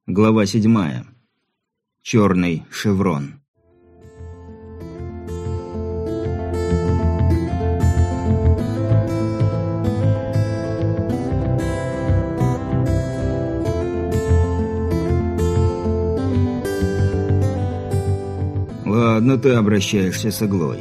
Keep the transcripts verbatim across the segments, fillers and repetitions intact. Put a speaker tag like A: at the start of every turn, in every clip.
A: Глава седьмая. Черный шеврон. Ладно, ты обращаешься с иглой.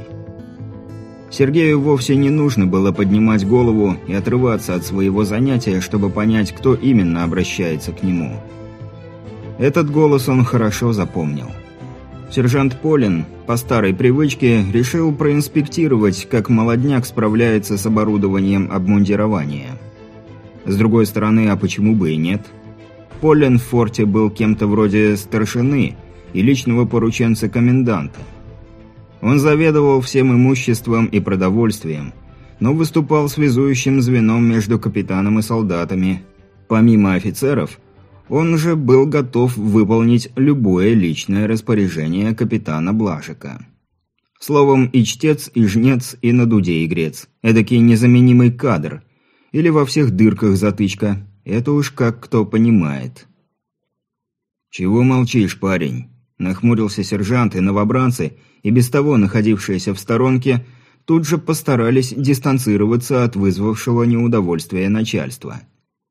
A: Сергею вовсе не нужно было поднимать голову и отрываться от своего занятия, чтобы понять, кто именно обращается к нему. Этот голос он хорошо запомнил. Сержант Полин, по старой привычке, решил проинспектировать, как молодняк справляется с оборудованием обмундирования. С другой стороны, а почему бы и нет? Полин в форте был кем-то вроде старшины и личного порученца коменданта. Он заведовал всем имуществом и продовольствием, но выступал связующим звеном между капитаном и солдатами. Помимо офицеров, он же был готов выполнить любое личное распоряжение капитана Блажика. Словом, и чтец, и жнец, и на дуде игрец. Эдакий незаменимый кадр. Или во всех дырках затычка. Это уж как кто понимает. «Чего молчишь, парень?» Нахмурился сержант, и новобранцы, и без того находившиеся в сторонке, тут же постарались дистанцироваться от вызвавшего неудовольствия начальства.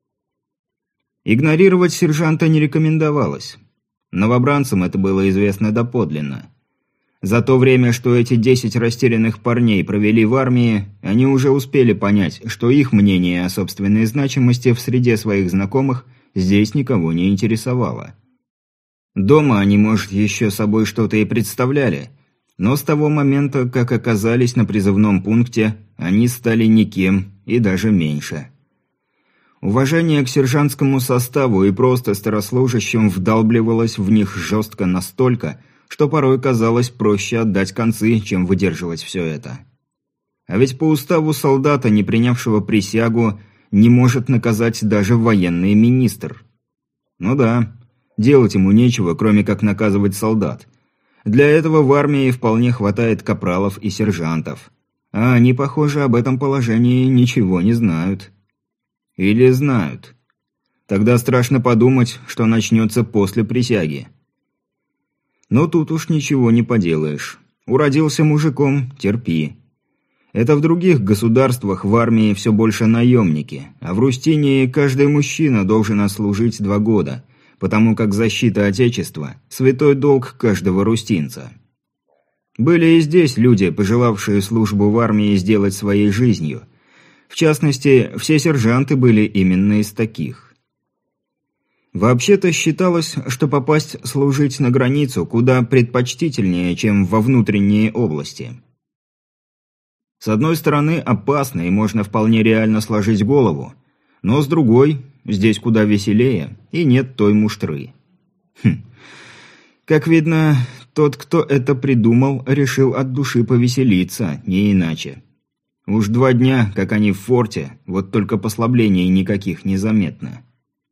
A: Игнорировать сержанта не рекомендовалось. Новобранцам это было известно доподлинно. За то время, что эти десять растерянных парней провели в армии, они уже успели понять, что их мнение о собственной значимости в среде своих знакомых здесь никого не интересовало. Дома они, может, еще собой что-то и представляли, но с того момента, как оказались на призывном пункте, они стали никем и даже меньше. Уважение к сержантскому составу и просто старослужащим вдалбливалось в них жестко настолько, что порой казалось проще отдать концы, чем выдерживать все это. А ведь по уставу солдата, не принявшего присягу, не может наказать даже военный министр. Ну да, делать ему нечего, кроме как наказывать солдат. Для этого в армии вполне хватает капралов и сержантов. А они, похоже, об этом положении ничего не знают. Или знают. Тогда страшно подумать, что начнется после присяги. Но тут уж ничего не поделаешь. Уродился мужиком – терпи. Это в других государствах в армии все больше наемники, а в Рустинии каждый мужчина должен отслужить два года, потому как защита Отечества – святой долг каждого рустинца. Были и здесь люди, пожелавшие службу в армии сделать своей жизнью. В частности, все сержанты были именно из таких. Вообще-то считалось, что попасть служить на границу куда предпочтительнее, чем во внутренние области. С одной стороны, опасно и можно вполне реально сложить голову, но с другой, здесь куда веселее и нет той муштры. Хм. Как видно, тот, кто это придумал, решил от души повеселиться, не иначе. Уж два дня, как они в форте, вот только послаблений никаких не заметно.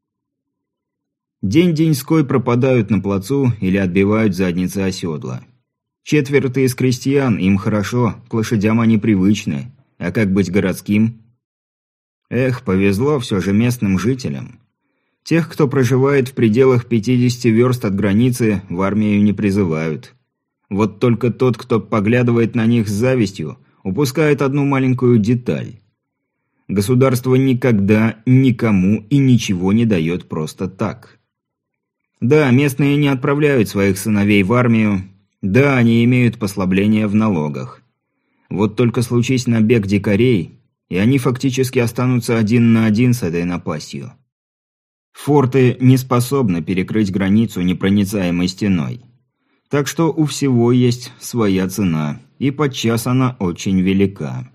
A: День-деньской пропадают на плацу или отбивают задницы оседла. Четвертый из крестьян, им хорошо, к лошадям они привычны, а как быть городским? Эх, повезло все же местным жителям. Тех, кто проживает в пределах пятидесяти верст от границы, в армию не призывают. Вот только тот, кто поглядывает на них с завистью, упускает одну маленькую деталь. Государство никогда никому и ничего не дает просто так. Да, местные не отправляют своих сыновей в армию, да, они имеют послабления в налогах. Вот только случись набег дикарей, и они фактически останутся один на один с этой напастью. Форты не способны перекрыть границу непроницаемой стеной. Так что у всего есть своя цена, и подчас она очень велика.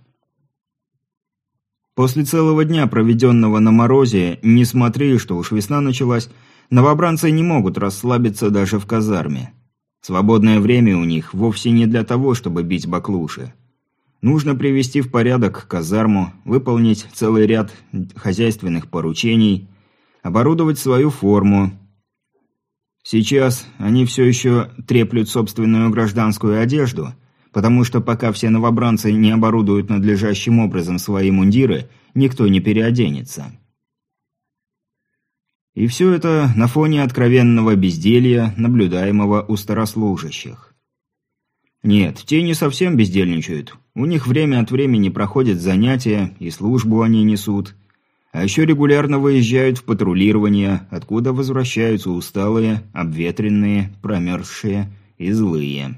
A: После целого дня, проведенного на морозе, не смотри, что уж весна началась, новобранцы не могут расслабиться даже в казарме. Свободное время у них вовсе не для того, чтобы бить баклуши. Нужно привести в порядок казарму, выполнить целый ряд хозяйственных поручений, оборудовать свою форму. Сейчас они все еще треплют собственную гражданскую одежду, потому что пока все новобранцы не оборудуют надлежащим образом свои мундиры, никто не переоденется. И все это на фоне откровенного безделья, наблюдаемого у старослужащих. Нет, те не совсем бездельничают. У них время от времени проходят занятия, и службу они несут. А еще регулярно выезжают в патрулирование, откуда возвращаются усталые, обветренные, промерзшие и злые.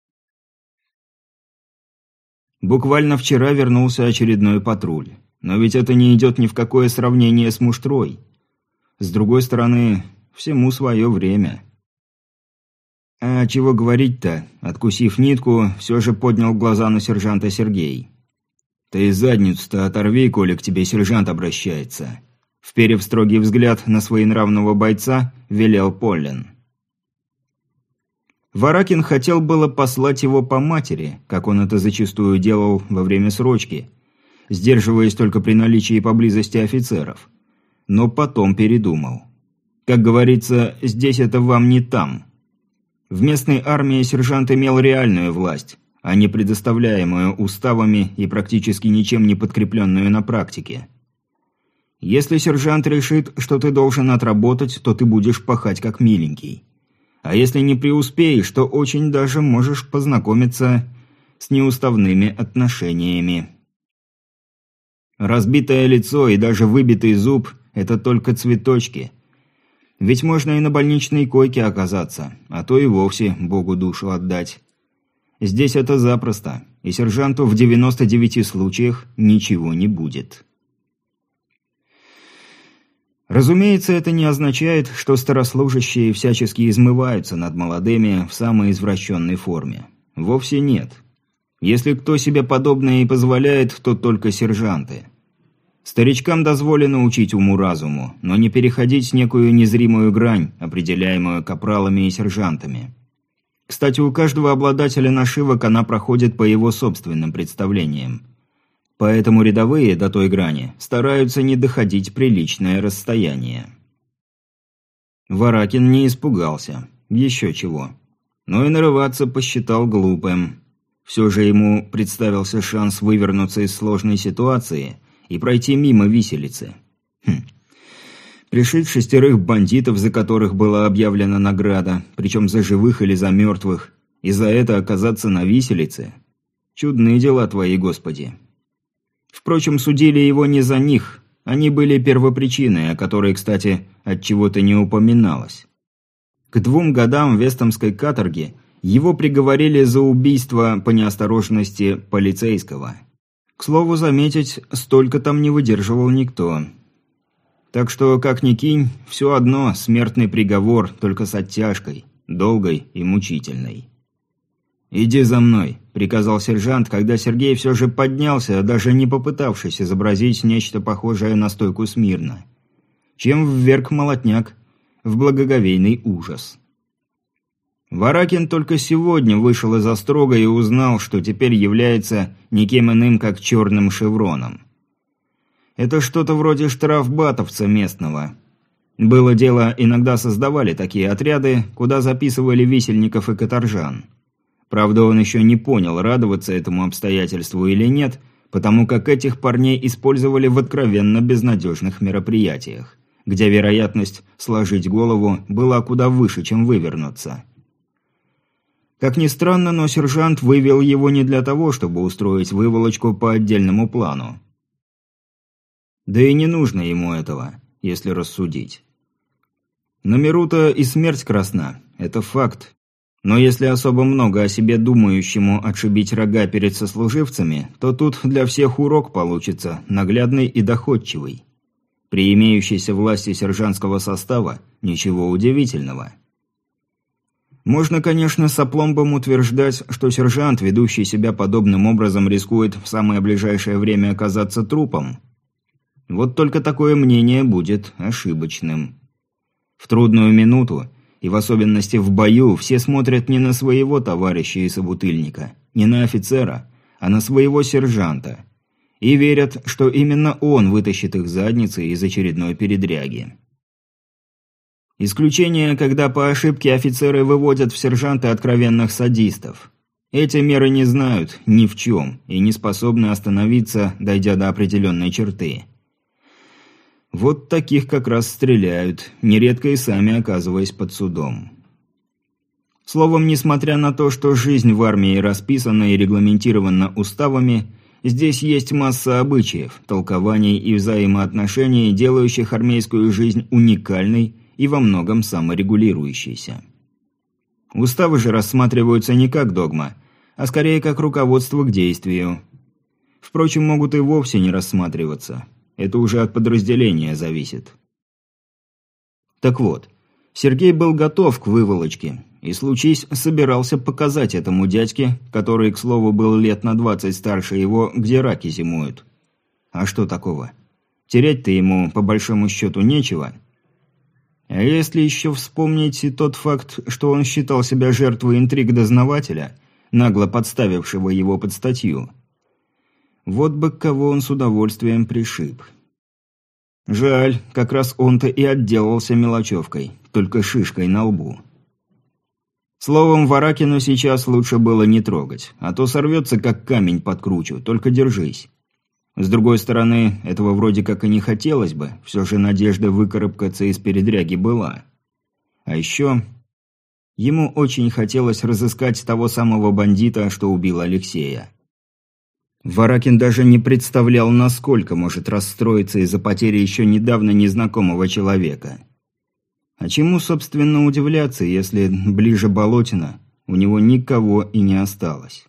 A: Буквально вчера вернулся очередной патруль. Но ведь это не идет ни в какое сравнение с муштрой. С другой стороны, всему свое время. А чего говорить-то? Откусив нитку, все же поднял глаза на сержанта Сергей. «Ты задницу-то оторви, коли к тебе сержант обращается». Вперев строгий взгляд на своенравного бойца, велел Поллин. Варакин хотел было послать его по матери, как он это зачастую делал во время срочки, сдерживаясь только при наличии поблизости офицеров. Но потом передумал. Как говорится, здесь это вам не там. В местной армии сержант имел реальную власть, а не предоставляемую уставами и практически ничем не подкрепленную на практике. Если сержант решит, что ты должен отработать, то ты будешь пахать как миленький. А если не преуспеешь, то очень даже можешь познакомиться с неуставными отношениями. Разбитое лицо и даже выбитый зуб – это только цветочки. Ведь можно и на больничной койке оказаться, а то и вовсе Богу душу отдать. Здесь это запросто, и сержанту в девяноста девяти случаях ничего не будет. Разумеется, это не означает, что старослужащие всячески измываются над молодыми в самой извращенной форме. Вовсе нет. Если кто себе подобное и позволяет, то только сержанты. Старичкам дозволено учить уму-разуму, но не переходить некую незримую грань, определяемую капралами и сержантами. Кстати, у каждого обладателя нашивок она проходит по его собственным представлениям. Поэтому рядовые до той грани стараются не доходить приличное расстояние. Варакин не испугался. Еще чего. Но и нарываться посчитал глупым. Все же ему представился шанс вывернуться из сложной ситуации и пройти мимо виселицы. Хм. Пришить шестерых бандитов, за которых была объявлена награда, причем за живых или за мертвых, и за это оказаться на виселице. Чудные дела твои, Господи. Впрочем, судили его не за них, они были первопричиной, о которой, кстати, отчего-то не упоминалось. К двум годам вестомской каторги его приговорили за убийство по неосторожности полицейского. К слову заметить, столько там не выдерживал никто. Так что, как ни кинь, все одно смертный приговор, только с оттяжкой, долгой и мучительной. «Иди за мной», – приказал сержант, когда Сергей все же поднялся, даже не попытавшись изобразить нечто похожее на стойку смирно. Чем вверг молотняк в благоговейный ужас. Варакин только сегодня вышел из острога и узнал, что теперь является никем иным, как черным шевроном. Это что-то вроде штрафбатовца местного. Было дело, иногда создавали такие отряды, куда записывали висельников и каторжан. Правда, он еще не понял, радоваться этому обстоятельству или нет, потому как этих парней использовали в откровенно безнадежных мероприятиях, где вероятность сложить голову была куда выше, чем вывернуться. Как ни странно, но сержант вывел его не для того, чтобы устроить выволочку по отдельному плану. Да и не нужно ему этого, если рассудить. На миру-то и смерть красна, это факт. Но если особо много о себе думающему отшибить рога перед сослуживцами, то тут для всех урок получится, наглядный и доходчивый. При имеющейся власти сержантского состава ничего удивительного. Можно, конечно, с опломбом утверждать, что сержант, ведущий себя подобным образом, рискует в самое ближайшее время оказаться трупом. Вот только такое мнение будет ошибочным. В трудную минуту, и в особенности в бою, все смотрят не на своего товарища и собутыльника, не на офицера, а на своего сержанта. И верят, что именно он вытащит их задницы из очередной передряги. Исключение, когда по ошибке офицеры выводят в сержанты откровенных садистов. Эти меры не знают ни в чем и не способны остановиться, дойдя до определенной черты. Вот таких как раз стреляют, нередко и сами оказываясь под судом. Словом, несмотря на то, что жизнь в армии расписана и регламентирована уставами, здесь есть масса обычаев, толкований и взаимоотношений, делающих армейскую жизнь уникальной и во многом саморегулирующейся. Уставы же рассматриваются не как догма, а скорее как руководство к действию. Впрочем, могут и вовсе не рассматриваться. Это уже от подразделения зависит. Так вот, Сергей был готов к выволочке, и, случись, собирался показать этому дядьке, который, к слову, был лет на двадцать старше его, где раки зимуют. А что такого? Терять-то ему, по большому счету, нечего. А если еще вспомнить и тот факт, что он считал себя жертвой интриг дознавателя, нагло подставившего его под статью, вот бы кого он с удовольствием пришиб. Жаль, как раз он-то и отделался мелочевкой, только шишкой на лбу. Словом, Варакину сейчас лучше было не трогать, а то сорвется, как камень под кручу, только держись. С другой стороны, этого вроде как и не хотелось бы, все же надежда выкарабкаться из передряги была. А еще ему очень хотелось разыскать того самого бандита, что убил Алексея. Варакин даже не представлял, насколько может расстроиться из-за потери еще недавно незнакомого человека. А чему, собственно, удивляться, если ближе Болотина у него никого и не осталось?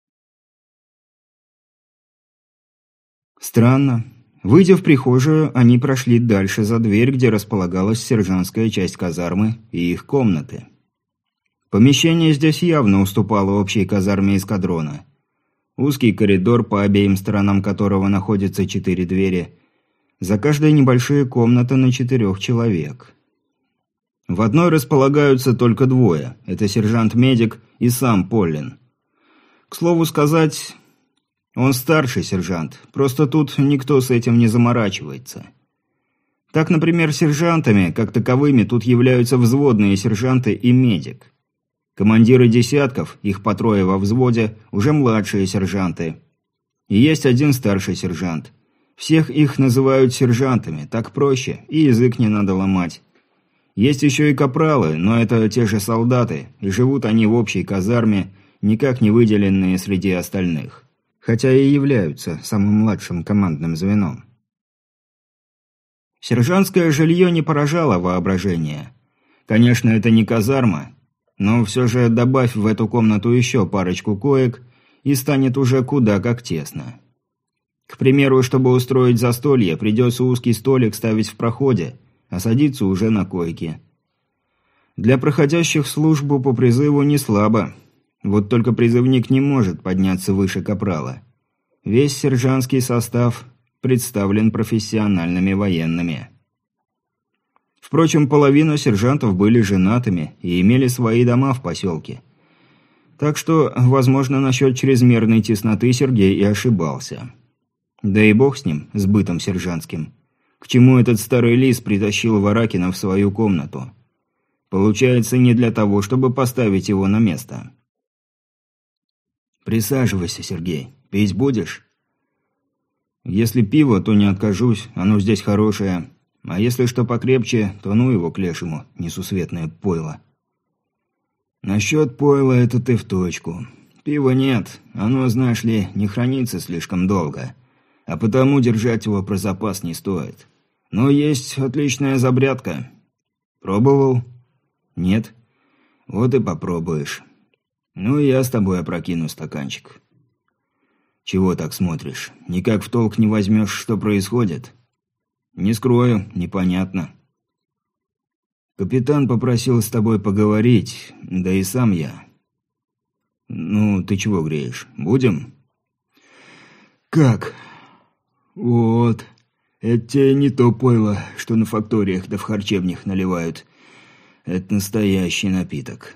A: Странно. Выйдя в прихожую, они прошли дальше за дверь, где располагалась сержантская часть казармы и их комнаты. Помещение здесь явно уступало общей казарме эскадрона. Узкий коридор, по обеим сторонам которого находятся четыре двери. За каждой небольшие комнаты на четырех человек. В одной располагаются только двое. Это сержант-медик и сам Поллин. К слову сказать, он старший сержант, просто тут никто с этим не заморачивается. Так, например, сержантами, как таковыми, тут являются взводные сержанты и медик. Командиры десятков, их по трое во взводе, уже младшие сержанты. И есть один старший сержант. Всех их называют сержантами, так проще, и язык не надо ломать. Есть еще и капралы, но это те же солдаты, и живут они в общей казарме, никак не выделенные среди остальных. Хотя и являются самым младшим командным звеном. Сержантское жилье не поражало воображение. Конечно, это не казарма, но все же добавь в эту комнату еще парочку коек, и станет уже куда как тесно. К примеру, чтобы устроить застолье, придется узкий столик ставить в проходе, а садиться уже на койке. Для проходящих службу по призыву не слабо. Вот только призывник не может подняться выше капрала. Весь сержантский состав представлен профессиональными военными. Впрочем, половина сержантов были женатыми и имели свои дома в поселке. Так что, возможно, насчет чрезмерной тесноты Сергей и ошибался. Да и бог с ним, с бытом сержантским. К чему этот старый лис притащил Варакина в свою комнату? Получается, не для того, чтобы поставить его на место. «Присаживайся, Сергей. Пить будешь?» «Если пиво, то не откажусь, оно здесь хорошее. А если что покрепче, то ну его к лешему, несусветное пойло». «Насчет пойла это ты в точку. Пива нет, оно, знаешь ли, не хранится слишком долго, а потому держать его про запас не стоит. Но есть отличная забрядка. Пробовал?» «Нет?» «Вот и попробуешь. Ну и я с тобой опрокину стаканчик». «Чего так смотришь? Никак в толк не возьмешь, что происходит?» «Не скрою, непонятно». «Капитан попросил с тобой поговорить, да и сам я». «Ну, ты чего греешь? Будем?» «Как? Вот. Это тебе не то пойло, что на факториях да в харчевнях наливают. Это настоящий напиток».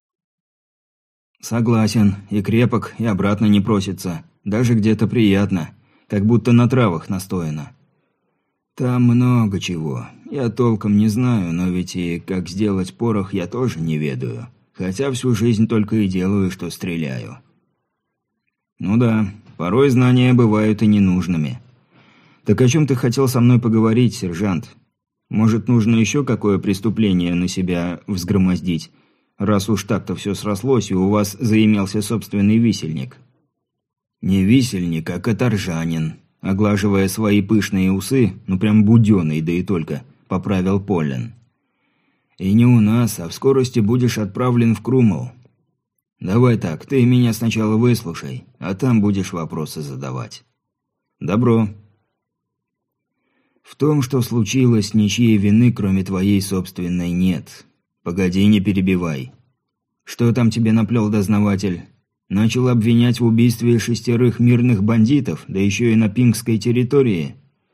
A: «Согласен, и крепок, и обратно не просится. Даже где-то приятно, как будто на травах настояно». «Там много чего. Я толком не знаю, но ведь и как сделать порох я тоже не ведаю. Хотя всю жизнь только и делаю, что стреляю». «Ну да, порой знания бывают и ненужными. «Так о чем ты хотел со мной поговорить, сержант? Может, нужно еще какое преступление на себя взгромоздить, раз уж так-то все срослось, и у вас заимелся собственный висельник?» «Не висельник, а каторжанин», — оглаживая свои пышные усы, ну прям буденный, да и только, поправил Поллен. «И не у нас, а в скорости будешь отправлен в Крумол. Давай так, ты меня сначала выслушай, а там будешь вопросы задавать». «Добро». «В том, что случилось, ничьей вины, кроме твоей собственной, нет. Погоди, не перебивай. Что там тебе наплел дознаватель? Начал обвинять в убийстве шестерых мирных бандитов, да еще и на пингской территории?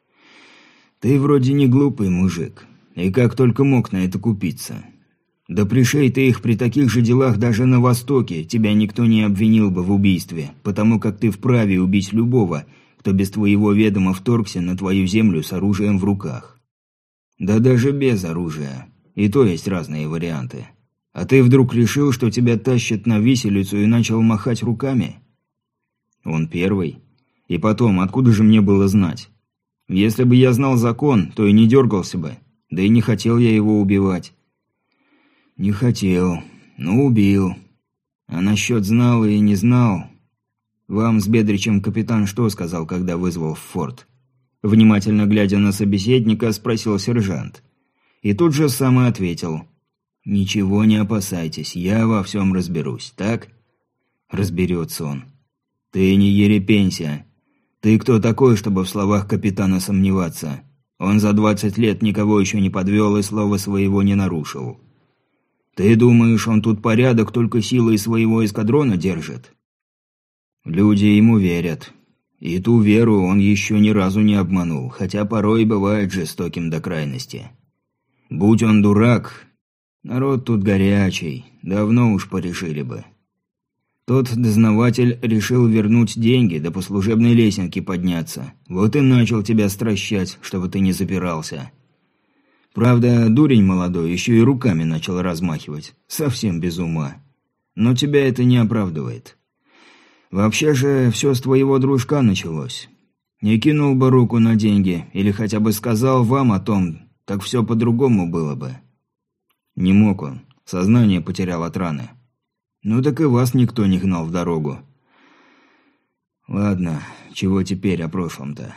A: Ты вроде не глупый мужик, и как только мог на это купиться. Да пришей ты их при таких же делах даже на Востоке, тебя никто не обвинил бы в убийстве, потому как ты вправе убить любого, кто без твоего ведома вторгся на твою землю с оружием в руках. Да даже без оружия. И то есть разные варианты. А ты вдруг решил, что тебя тащат на виселицу и начал махать руками? Он первый. И потом, откуда же мне было знать? Если бы я знал закон, то и не дергался бы. Да и не хотел я его убивать. Не хотел, но убил. А насчет знал и не знал... Вам с Бедричем капитан что сказал, когда вызвал в форт? Внимательно глядя на собеседника, спросил сержант. И тут же сам и ответил. «Ничего не опасайтесь, я во всем разберусь, так?» Разберется он. «Ты не ерепенься. Ты кто такой, чтобы в словах капитана сомневаться? Он за двадцать лет никого еще не подвел и слова своего не нарушил. Ты думаешь, он тут порядок только силой своего эскадрона держит?» Люди ему верят. И ту веру он еще ни разу не обманул, хотя порой бывает жестоким до крайности. Будь он дурак, народ тут горячий, давно уж порешили бы. Тот дознаватель решил вернуть деньги, да по служебной лесенке подняться. Вот и начал тебя стращать, чтобы ты не запирался. Правда, дурень молодой еще и руками начал размахивать, совсем без ума. Но тебя это не оправдывает. Вообще же все с твоего дружка началось. Не кинул бы руку на деньги, или хотя бы сказал вам о том, так все по-другому было бы. Не мог он, сознание потерял от раны. Ну так и вас никто не гнал в дорогу. Ладно, чего теперь о прошлом-то?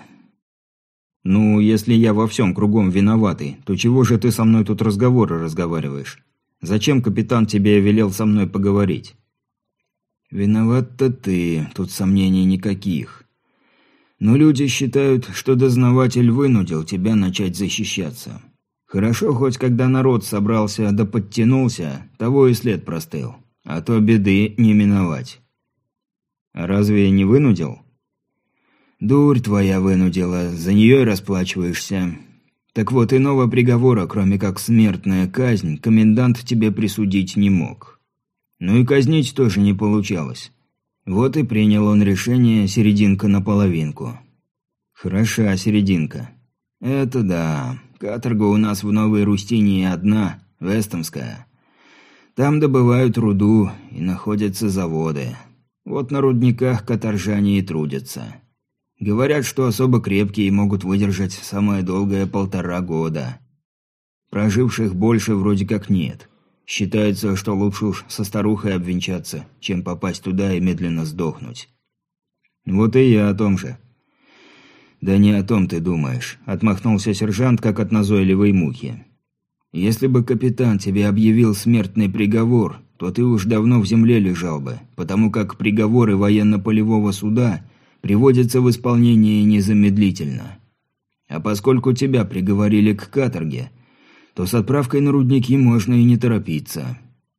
A: Ну, если я во всем кругом виноватый, то чего же ты со мной тут разговоры разговариваешь? Зачем капитан тебе велел со мной поговорить? «Виноват-то ты, тут сомнений никаких. Но люди считают, что дознаватель вынудил тебя начать защищаться. Хорошо, хоть когда народ собрался да подтянулся, того и след простыл, а то беды не миновать». «А разве не вынудил?» «Дурь твоя вынудила, за нее и расплачиваешься. Так вот, иного приговора, кроме как смертная казнь, комендант тебе присудить не мог». Ну и казнить тоже не получалось. Вот и принял он решение серединка на половинку. Хороша серединка. Это да. Каторга у нас в Новой Рустинии одна, Вестомская. Там добывают руду и находятся заводы. Вот на рудниках каторжане и трудятся. Говорят, что особо крепкие могут выдержать самое долгое полтора года. Проживших больше вроде как нет. Считается, что лучше уж со старухой обвенчаться, чем попасть туда и медленно сдохнуть. Вот и я о том же. Да не о том ты думаешь, отмахнулся сержант, как от назойливой мухи. Если бы капитан тебе объявил смертный приговор, то ты уж давно в земле лежал бы, потому как приговоры военно-полевого суда приводятся в исполнение незамедлительно. А поскольку тебя приговорили к каторге, то с отправкой на рудники можно и не торопиться.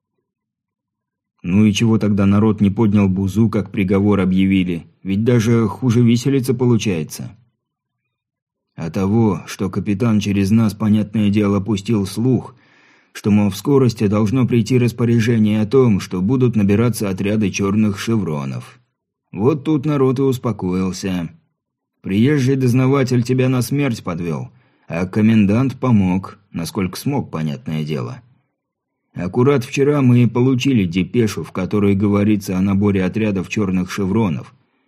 A: Ну и чего тогда народ не поднял бузу, как приговор объявили? Ведь даже хуже виселица получается. А того, что капитан через нас, понятное дело, пустил слух, что, мол, в скорости должно прийти распоряжение о том, что будут набираться отряды черных шевронов. Вот тут народ и успокоился. Приезжий дознаватель тебя на смерть подвел, а комендант помог, насколько смог, понятное дело. Аккурат вчера мы получили депешу, в которой говорится о наборе отрядов черных шевронов,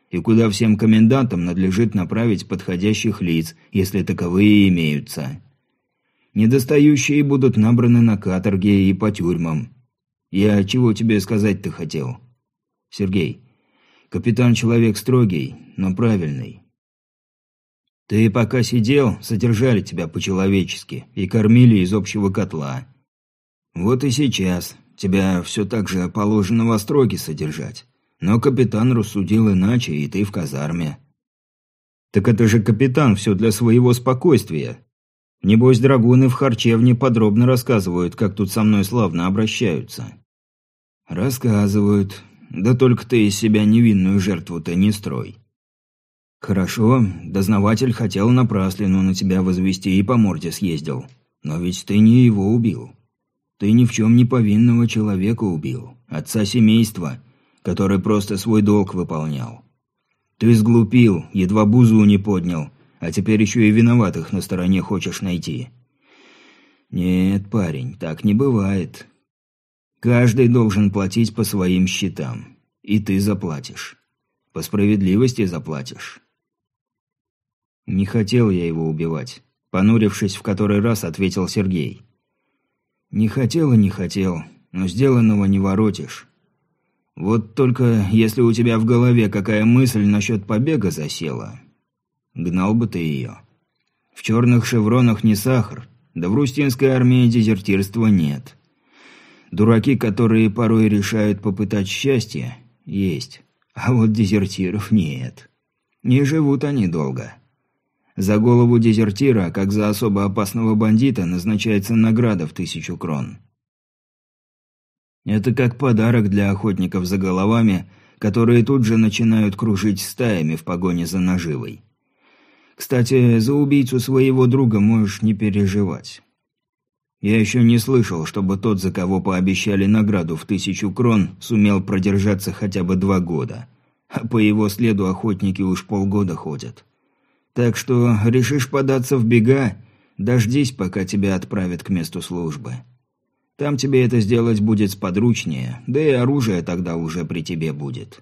A: и куда всем комендантам надлежит направить подходящих лиц, если таковые имеются. Недостающие будут набраны на каторге и по тюрьмам. Я чего тебе сказать-то хотел? Сергей, капитан человек строгий, но правильный. Ты пока сидел, содержали тебя по-человечески и кормили из общего котла. Вот и сейчас тебя все так же положено во строге содержать. Но капитан рассудил иначе, и ты в казарме. Так это же капитан все для своего спокойствия. Небось, драгуны в харчевне подробно рассказывают, как тут со мной славно обращаются. Рассказывают. Да только ты из себя невинную жертву-то не строй. Хорошо, дознаватель хотел напраслину на тебя возвести и по морде съездил. Но ведь ты не его убил. Ты ни в чем не повинного человека убил. Отца семейства, который просто свой долг выполнял. Ты сглупил, едва бузу не поднял, а теперь еще и виноватых на стороне хочешь найти. Нет, парень, так не бывает. Каждый должен платить по своим счетам. И ты заплатишь. По справедливости заплатишь. Не хотел я его убивать. Понурившись в который раз, ответил Сергей. Не хотел и не хотел, но сделанного не воротишь. Вот только если у тебя в голове какая мысль насчет побега засела, гнал бы ты ее. В черных шевронах не сахар, да в рустинской армии дезертирства нет. Дураки, которые порой решают попытать счастье, есть, а вот дезертиров нет. Не живут они долго. За голову дезертира, как за особо опасного бандита, назначается награда в тысячу крон. Это как подарок для охотников за головами, которые тут же начинают кружить стаями в погоне за наживой. Кстати, за убийцу своего друга можешь не переживать. Я еще не слышал, чтобы тот, за кого пообещали награду в тысячу крон, сумел продержаться хотя бы два года. А по его следу охотники уж полгода ходят. Так что решишь податься в бега, дождись, пока тебя отправят к месту службы. Там тебе это сделать будет сподручнее, да и оружие тогда уже при тебе будет.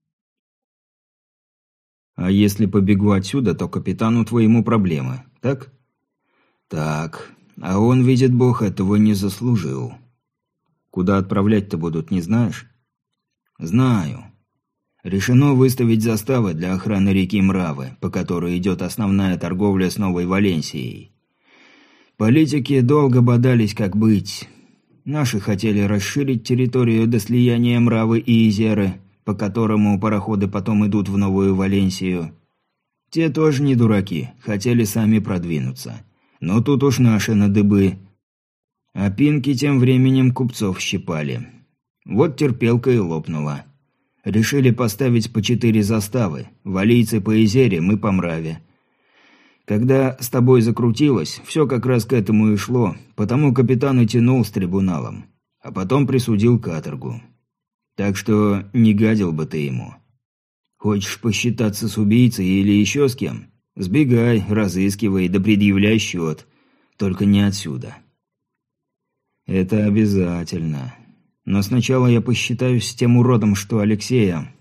A: А если побегу отсюда, то капитану твоему проблемы, так? Так, а он, видит Бог, этого не заслужил. Куда отправлять-то будут, не знаешь? Знаю. Решено выставить заставы для охраны реки Мравы, по которой идет основная торговля с Новой Валенсией. Политики долго бодались, как быть. Наши хотели расширить территорию до слияния Мравы и Изеры, по которому пароходы потом идут в Новую Валенсию. Те тоже не дураки, хотели сами продвинуться. Но тут уж наши на дыбы. А пинки тем временем купцов щипали. Вот терпелка и лопнула. Решили поставить по четыре заставы. Валийцы по Изере, мы по Мраве. Когда с тобой закрутилось, все как раз к этому и шло, потому капитан и тянул с трибуналом. А потом присудил каторгу. Так что не гадил бы ты ему. Хочешь посчитаться с убийцей или еще с кем? Сбегай, разыскивай, да предъявляй счет. Только не отсюда. Это обязательно. Но сначала я посчитаюсь с тем уродом, что Алексея.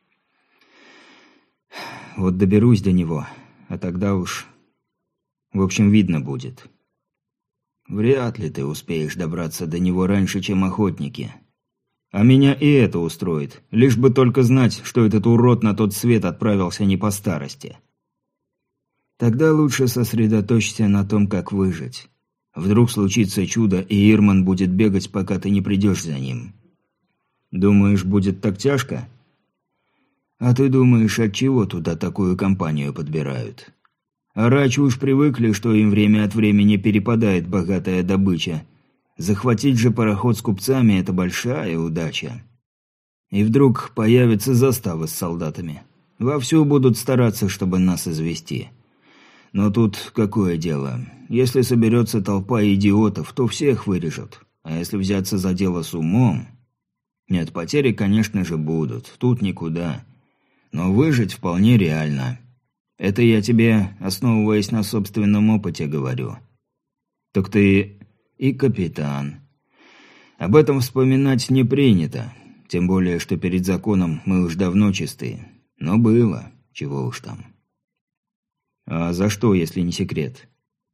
A: Вот доберусь до него, а тогда уж... В общем, видно будет. Вряд ли ты успеешь добраться до него раньше, чем охотники. А меня и это устроит, лишь бы только знать, что этот урод на тот свет отправился не по старости. Тогда лучше сосредоточься на том, как выжить. Вдруг случится чудо, и Ирман будет бегать, пока ты не придешь за ним. Думаешь, будет так тяжко? А ты думаешь, отчего туда такую компанию подбирают? А рачи уж привыкли, что им время от времени перепадает богатая добыча. Захватить же пароход с купцами – это большая удача. И вдруг появятся заставы с солдатами. Вовсю будут стараться, чтобы нас извести. Но тут какое дело? Если соберется толпа идиотов, то всех вырежут. А если взяться за дело с умом... Нет, потери, конечно же, будут. Тут никуда. Но выжить вполне реально. Это я тебе, основываясь на собственном опыте, говорю. Так ты и капитан. Об этом вспоминать не принято. Тем более, что перед законом мы уж давно чисты. Но было, чего уж там. А за что, если не секрет?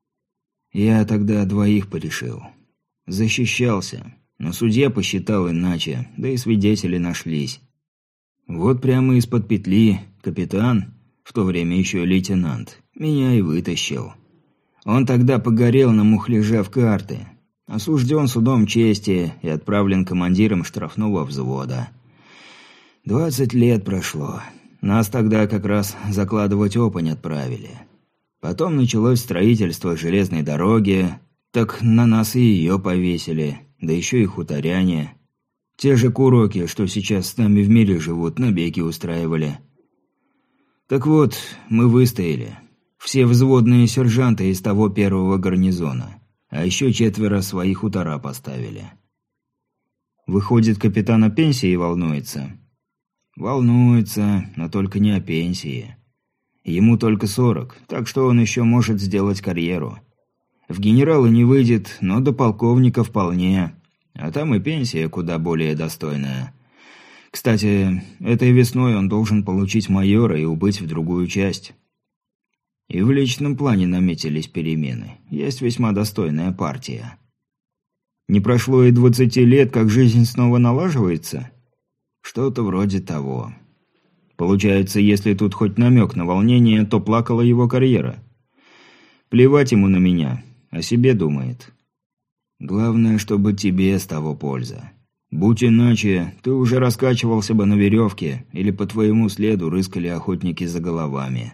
A: Я тогда двоих порешил. Защищался, но судья посчитал иначе, да и свидетели нашлись. Вот прямо из-под петли капитан, в то время еще лейтенант, меня и вытащил. Он тогда погорел на мухляжа в карты. Осужден судом чести и отправлен командиром штрафного взвода. Двадцать лет прошло. Нас тогда как раз закладывать опань отправили. Потом началось строительство железной дороги, так на нас и ее повесили, да еще и хуторяне. Те же куроки, что сейчас с нами в мире живут, набеги устраивали. Так вот, мы выстояли. Все взводные сержанты из того первого гарнизона. А еще четверо свои хутора поставили. Выходит, капитан о пенсии волнуется? Волнуется, но только не о пенсии. Ему только сорок, так что он еще может сделать карьеру. В генералы не выйдет, но до полковника вполне. А там и пенсия куда более достойная. Кстати, этой весной он должен получить майора и убыть в другую часть. И в личном плане наметились перемены. Есть весьма достойная партия. Не прошло и двадцати лет, как жизнь снова налаживается? Что-то вроде того. Получается, если тут хоть намек на волнение, то плакала его карьера. Плевать ему на меня, о себе думает. Главное, чтобы тебе с того польза. Будь иначе, ты уже раскачивался бы на веревке, или по твоему следу рыскали охотники за головами.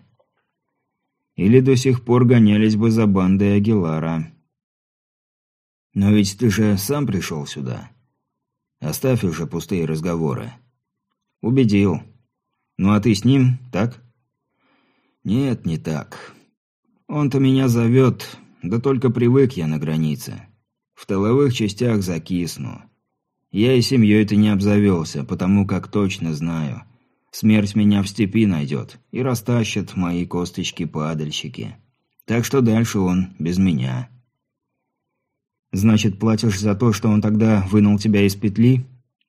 A: Или до сих пор гонялись бы за бандой Агилара. Но ведь ты же сам пришел сюда. Оставь уже пустые разговоры. Убедил. Ну а ты с ним, так? Нет, не так. Он-то меня зовет, да только привык я на границе. В тыловых частях закисну. Я и семьей-то не обзавелся, потому как точно знаю. Смерть меня в степи найдет и растащат мои косточки-падальщики. Так что дальше он без меня. Значит, платишь за то, что он тогда вынул тебя из петли?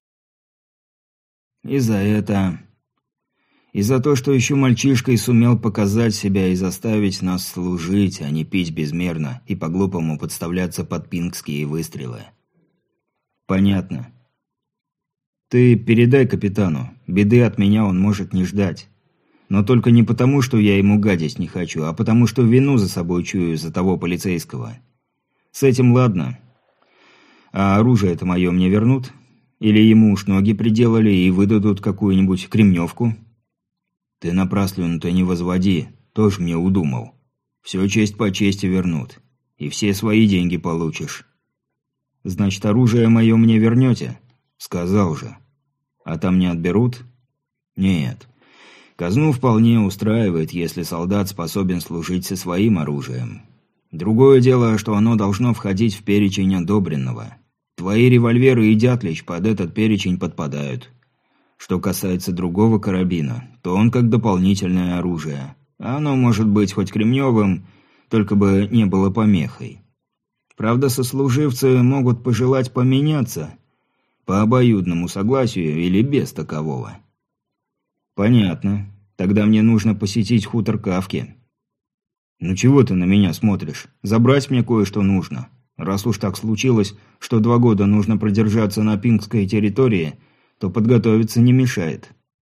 A: И за это... И за то, что еще мальчишкой сумел показать себя и заставить нас служить, а не пить безмерно и по-глупому подставляться под пингские выстрелы. Понятно. Ты передай капитану, беды от меня он может не ждать. Но только не потому, что я ему гадить не хочу, а потому, что вину за собой чую за того полицейского. С этим ладно. А оружие-то мое мне вернут? Или ему уж ноги приделали и выдадут какую-нибудь кремневку? Ты напраслину-то не возводи, тоже мне удумал. Все честь по чести вернут. И все свои деньги получишь. Значит, оружие мое мне вернете? Сказал же. А там не отберут? Нет. Казну вполне устраивает, если солдат способен служить со своим оружием. Другое дело, что оно должно входить в перечень одобренного. Твои револьверы и дятлич под этот перечень подпадают. Что касается другого карабина, то он как дополнительное оружие. Оно может быть хоть кремневым, только бы не было помехой. Правда, сослуживцы могут пожелать поменяться по обоюдному согласию или без такового. Понятно. Тогда мне нужно посетить хутор Кавки. Ну чего ты на меня смотришь? Забрать мне кое-что нужно. Раз уж так случилось, что два года нужно продержаться на пингской территории, то подготовиться не мешает.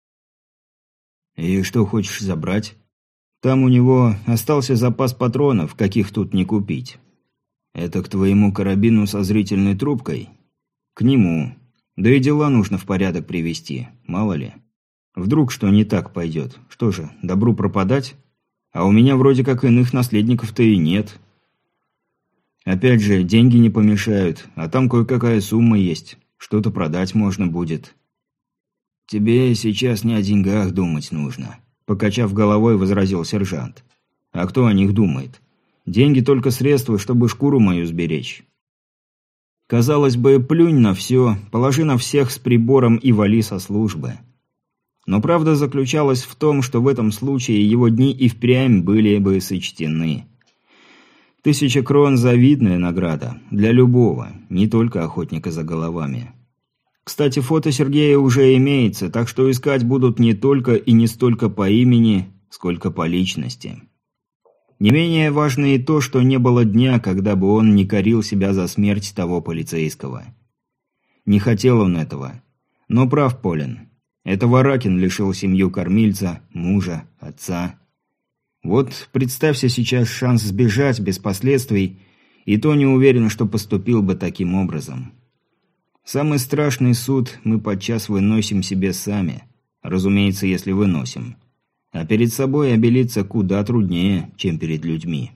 A: И что хочешь забрать? Там у него остался запас патронов, каких тут не купить. Это к твоему карабину со зрительной трубкой? К нему. Да и дела нужно в порядок привести, мало ли. Вдруг что не так пойдет. Что же, добру пропадать? А у меня вроде как иных наследников-то и нет. Опять же, деньги не помешают, а там кое-какая сумма есть. Что-то продать можно будет. Тебе сейчас не о деньгах думать нужно, покачав головой, возразил сержант. А кто о них думает? Деньги только средства, чтобы шкуру мою сберечь. Казалось бы, плюнь на все, положи на всех с прибором и вали со службы. Но правда заключалась в том, что в этом случае его дни и впрямь были бы сочтены. Тысяча крон – завидная награда для любого, не только охотника за головами. Кстати, фото Сергея уже имеется, так что искать будут не только и не столько по имени, сколько по личности. Не менее важно и то, что не было дня, когда бы он не корил себя за смерть того полицейского. Не хотел он этого. Но прав Полин. Это Варакин лишил семью кормильца, мужа, отца. Вот представься сейчас шанс сбежать без последствий, и то не уверен, что поступил бы таким образом. Самый страшный суд мы подчас выносим себе сами. Разумеется, если выносим. А перед собой обелиться куда труднее, чем перед людьми.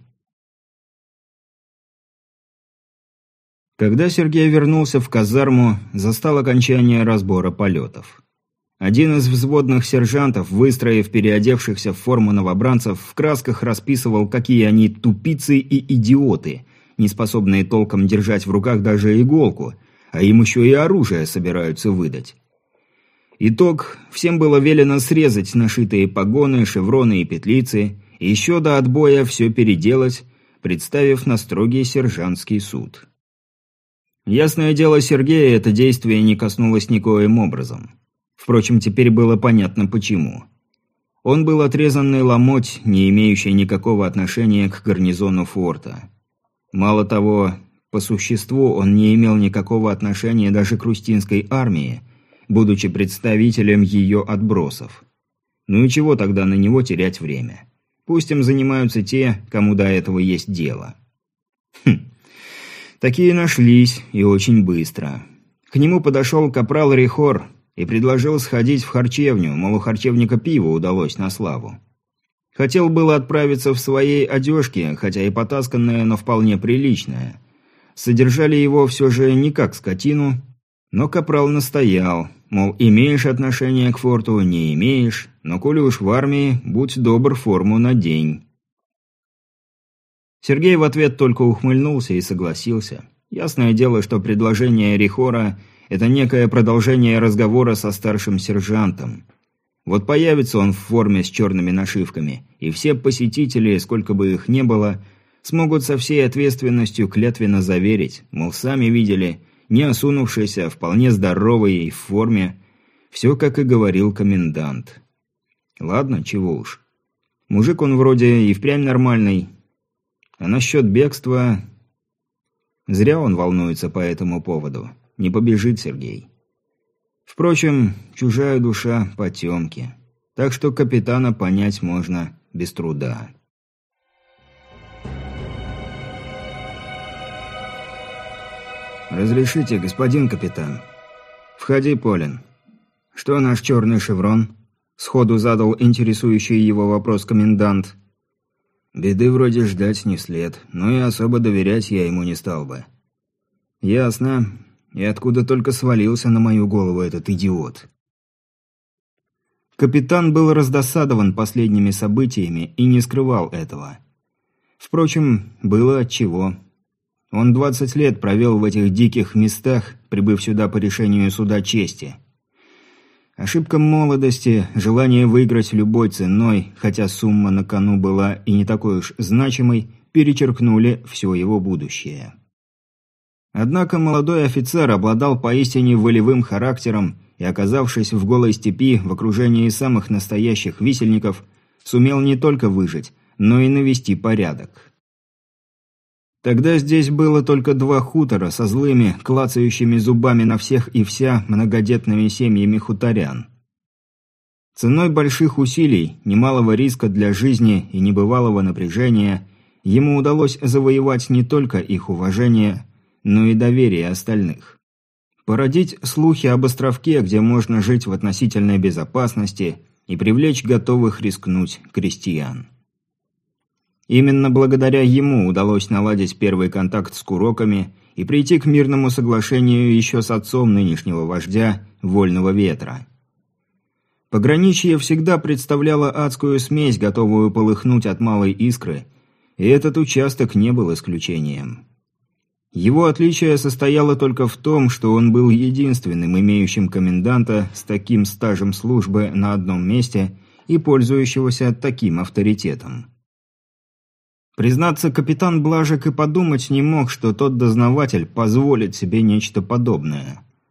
A: Когда Сергей вернулся в казарму, застал окончание разбора полетов. Один из взводных сержантов, выстроив переодевшихся в форму новобранцев, в красках расписывал, какие они тупицы и идиоты, не способные толком держать в руках даже иголку, а им еще и оружие собираются выдать. Итог: всем было велено срезать нашитые погоны, шевроны и петлицы, и еще до отбоя все переделать, представив на строгий сержантский суд. Ясное дело, Сергея это действие не коснулось никоим образом. Впрочем, теперь было понятно почему. Он был отрезанный ломоть, не имеющий никакого отношения к гарнизону форта. Мало того, по существу он не имел никакого отношения даже к Рустинской армии, будучи представителем ее отбросов. Ну и чего тогда на него терять время? Пусть им занимаются те, кому до этого есть дело. Хм. Такие нашлись, и очень быстро. К нему подошел капрал Рихор и предложил сходить в харчевню, мол, у харчевника пиво удалось на славу. Хотел было отправиться в своей одежке, хотя и потасканная, но вполне приличная. Содержали его все же не как скотину, но капрал настоял, мол, имеешь отношение к форту, не имеешь, но коли уж в армии, будь добр, форму надень. Сергей в ответ только ухмыльнулся и согласился. Ясное дело, что предложение Рихора – это некое продолжение разговора со старшим сержантом. Вот появится он в форме с черными нашивками, и все посетители, сколько бы их ни было, смогут со всей ответственностью клятвенно заверить, мол, сами видели, не осунувшийся, а вполне здоровый и в форме, все как и говорил комендант. Ладно, чего уж. Мужик он вроде и впрямь нормальный. А насчет бегства... Зря он волнуется по этому поводу. Не побежит Сергей. Впрочем, чужая душа потемки. Так что капитана понять можно без труда. «Разрешите, господин капитан?» «Входи, Полин». «Что наш черный шеврон?» Сходу задал интересующий его вопрос комендант. «Беды вроде ждать не след, но и особо доверять я ему не стал бы». «Ясно. И откуда только свалился на мою голову этот идиот?» Капитан был раздосадован последними событиями и не скрывал этого. Впрочем, было отчего. Он двадцать лет провел в этих диких местах, прибыв сюда по решению суда чести. Ошибка молодости, желание выиграть любой ценой, хотя сумма на кону была и не такой уж значимой, перечеркнули все его будущее. Однако молодой офицер обладал поистине волевым характером и, оказавшись в голой степи в окружении самых настоящих висельников, сумел не только выжить, но и навести порядок. Тогда здесь было только два хутора со злыми, клацающими зубами на всех и вся многодетными семьями хуторян. Ценой больших усилий, немалого риска для жизни и небывалого напряжения, ему удалось завоевать не только их уважение, но и доверие остальных. Породить слухи об островке, где можно жить в относительной безопасности, и привлечь готовых рискнуть крестьян. Именно благодаря ему удалось наладить первый контакт с куроками и прийти к мирному соглашению еще с отцом нынешнего вождя Вольного Ветра. Пограничье всегда представляло адскую смесь, готовую полыхнуть от малой искры, и этот участок не был исключением. Его отличие состояло только в том, что он был единственным имеющим коменданта с таким стажем службы на одном месте и пользующегося таким авторитетом. Признаться, капитан Блажек и подумать не мог, что тот дознаватель позволит себе нечто подобное.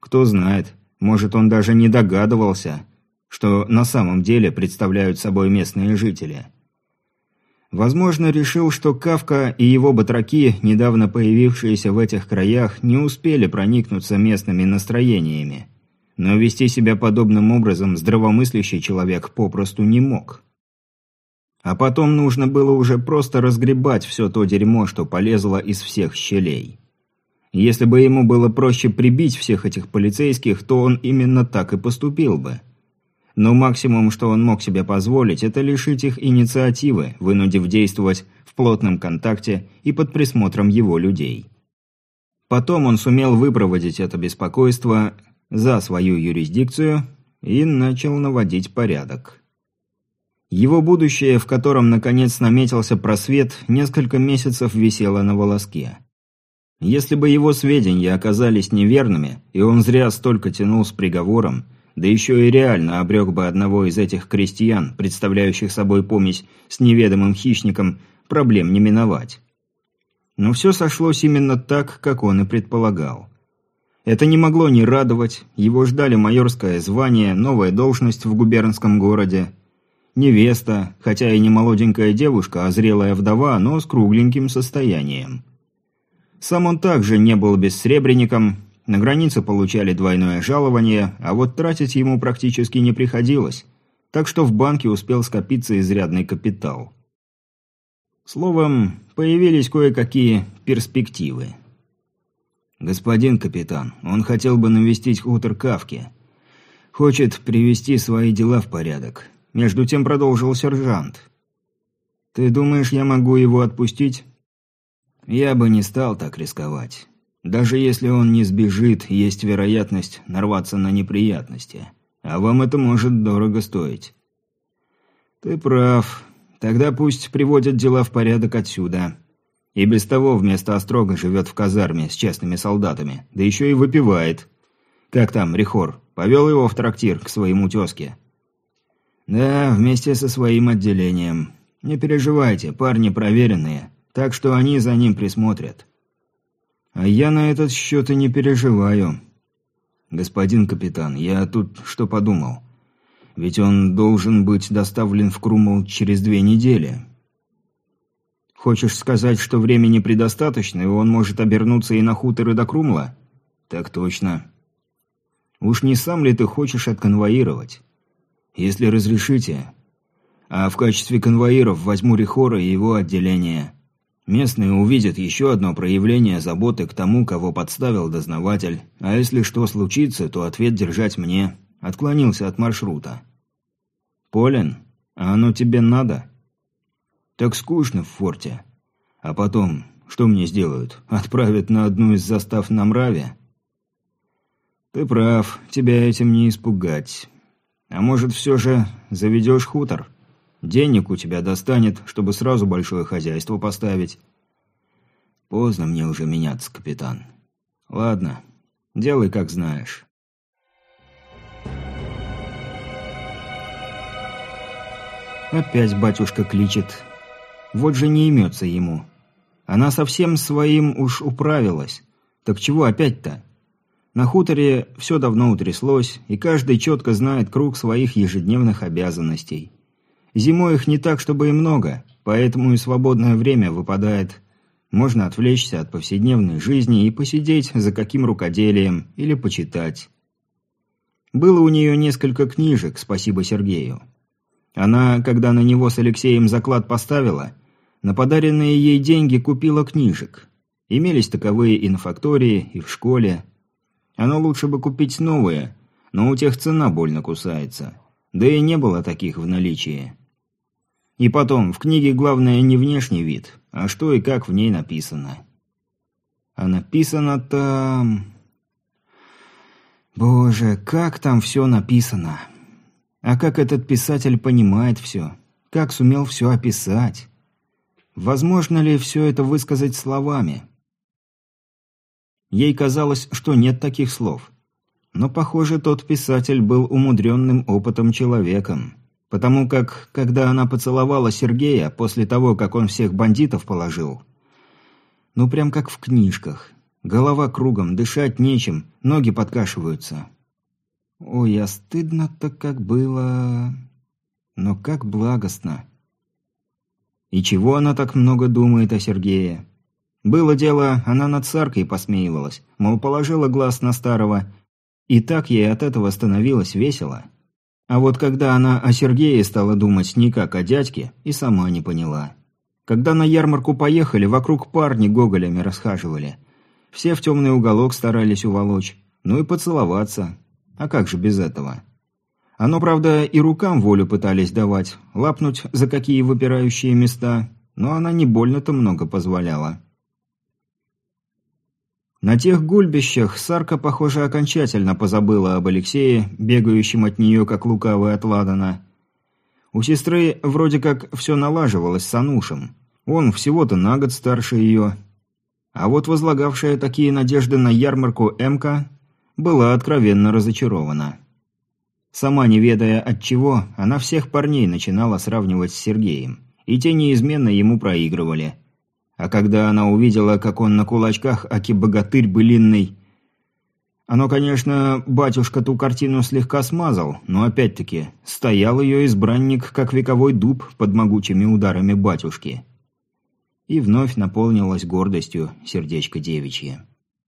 A: Кто знает, может, он даже не догадывался, что на самом деле представляют собой местные жители. Возможно, решил, что Кафка и его батраки, недавно появившиеся в этих краях, не успели проникнуться местными настроениями. Но вести себя подобным образом здравомыслящий человек попросту не мог. А потом нужно было уже просто разгребать все то дерьмо, что полезло из всех щелей. Если бы ему было проще прибить всех этих полицейских, то он именно так и поступил бы. Но максимум, что он мог себе позволить, это лишить их инициативы, вынудив действовать в плотном контакте и под присмотром его людей. Потом он сумел выпроводить это беспокойство за свою юрисдикцию и начал наводить порядок. Его будущее, в котором наконец наметился просвет, несколько месяцев висело на волоске. Если бы его сведения оказались неверными, и он зря столько тянул с приговором, да еще и реально обрек бы одного из этих крестьян, представляющих собой помесь с неведомым хищником, проблем не миновать. Но все сошлось именно так, как он и предполагал. Это не могло не радовать, его ждали майорское звание, новая должность в губернском городе, невеста, хотя и не молоденькая девушка, а зрелая вдова, но с кругленьким состоянием. Сам он также не был бессребренником. На границе получали двойное жалование, а вот тратить ему практически не приходилось, так что в банке успел скопиться изрядный капитал. Словом, появились кое-какие перспективы. «Господин капитан, он хотел бы навестить хутор Кафки. Хочет привести свои дела в порядок», — между тем продолжил сержант. «Ты думаешь, я могу его отпустить?» «Я бы не стал так рисковать. Даже если он не сбежит, есть вероятность нарваться на неприятности. А вам это может дорого стоить». «Ты прав. Тогда пусть приводят дела в порядок отсюда. И без того вместо острога живет в казарме с честными солдатами, да еще и выпивает. Как там, Рихор? Повел его в трактир к своему тезке?» «Да, вместе со своим отделением. Не переживайте, парни проверенные, так что они за ним присмотрят». «А я на этот счет и не переживаю. Господин капитан, я тут что подумал. Ведь он должен быть доставлен в Крумл через две недели». «Хочешь сказать, что времени предостаточно, и он может обернуться и на хутор, и до Крумла?» «Так точно». «Уж не сам ли ты хочешь отконвоировать?» «Если разрешите. А в качестве конвоиров возьму Рихора и его отделение. Местные увидят еще одно проявление заботы к тому, кого подставил дознаватель. А если что случится, то ответ держать мне. Отклонился от маршрута». «Полен, а оно тебе надо?» «Так скучно в форте. А потом, что мне сделают? Отправят на одну из застав на Мраве?» «Ты прав, тебя этим не испугать. А может, все же заведешь хутор? Денег у тебя достанет, чтобы сразу большое хозяйство поставить». «Поздно мне уже меняться, капитан. Ладно, делай как знаешь». Опять батюшка кличет. Вот же не имется ему. Она совсем своим уж управилась. Так чего опять-то? На хуторе все давно утряслось, и каждый четко знает круг своих ежедневных обязанностей. Зимой их не так, чтобы и много, поэтому и свободное время выпадает. Можно отвлечься от повседневной жизни и посидеть за каким рукоделием или почитать. Было у нее несколько книжек, спасибо Сергею. Она, когда на него с Алексеем заклад поставила, на подаренные ей деньги купила книжек. Имелись таковые и на фактории, и в школе. Оно лучше бы купить новые, но у тех цена больно кусается. Да и не было таких в наличии. И потом, в книге главное не внешний вид, а что и как в ней написано. А написано там... Боже, как там все написано? А как этот писатель понимает все? Как сумел все описать? Возможно ли все это высказать словами? Ей казалось, что нет таких слов. Но, похоже, тот писатель был умудренным опытом человеком. Потому как, когда она поцеловала Сергея после того, как он всех бандитов положил, ну прям как в книжках, Голова кругом, дышать нечем, ноги подкашиваются. Ой, а стыдно-то как было... Но как благостно. И чего она так много думает о Сергее? Было дело, она над Саркой посмеивалась, мол, положила глаз на старого, и так ей от этого становилось весело. А вот когда она о Сергее стала думать не как о дядьке, и сама не поняла. Когда на ярмарку поехали, вокруг парни гоголями расхаживали. Все в темный уголок старались уволочь, ну и поцеловаться. А как же без этого? Оно, правда, и рукам волю пытались давать, лапнуть за какие выпирающие места, но она не больно-то много позволяла. На тех гульбищах Сарка, похоже, окончательно позабыла об Алексее, бегающем от нее, как лукавый от ладана. У сестры вроде как все налаживалось с Анушем. Он всего-то на год старше ее. А вот возлагавшая такие надежды на ярмарку Эмка была откровенно разочарована. Сама не ведая от чего, она всех парней начинала сравнивать с Сергеем, и те неизменно ему проигрывали. А когда она увидела, как он на кулачках аки богатырь былинный... Оно, конечно, батюшка ту картину слегка смазал, но опять-таки стоял ее избранник, как вековой дуб под могучими ударами батюшки. И вновь наполнилась гордостью сердечко девичье.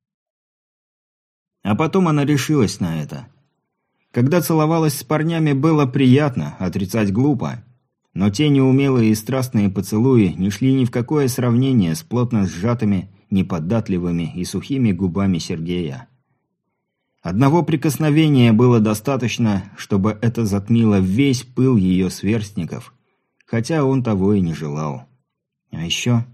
A: А потом она решилась на это. Когда целовалась с парнями, было приятно, отрицать глупо. Но те неумелые и страстные поцелуи не шли ни в какое сравнение с плотно сжатыми, неподатливыми и сухими губами Сергея. Одного прикосновения было достаточно, чтобы это затмило весь пыл ее сверстников, хотя он того и не желал. А еще...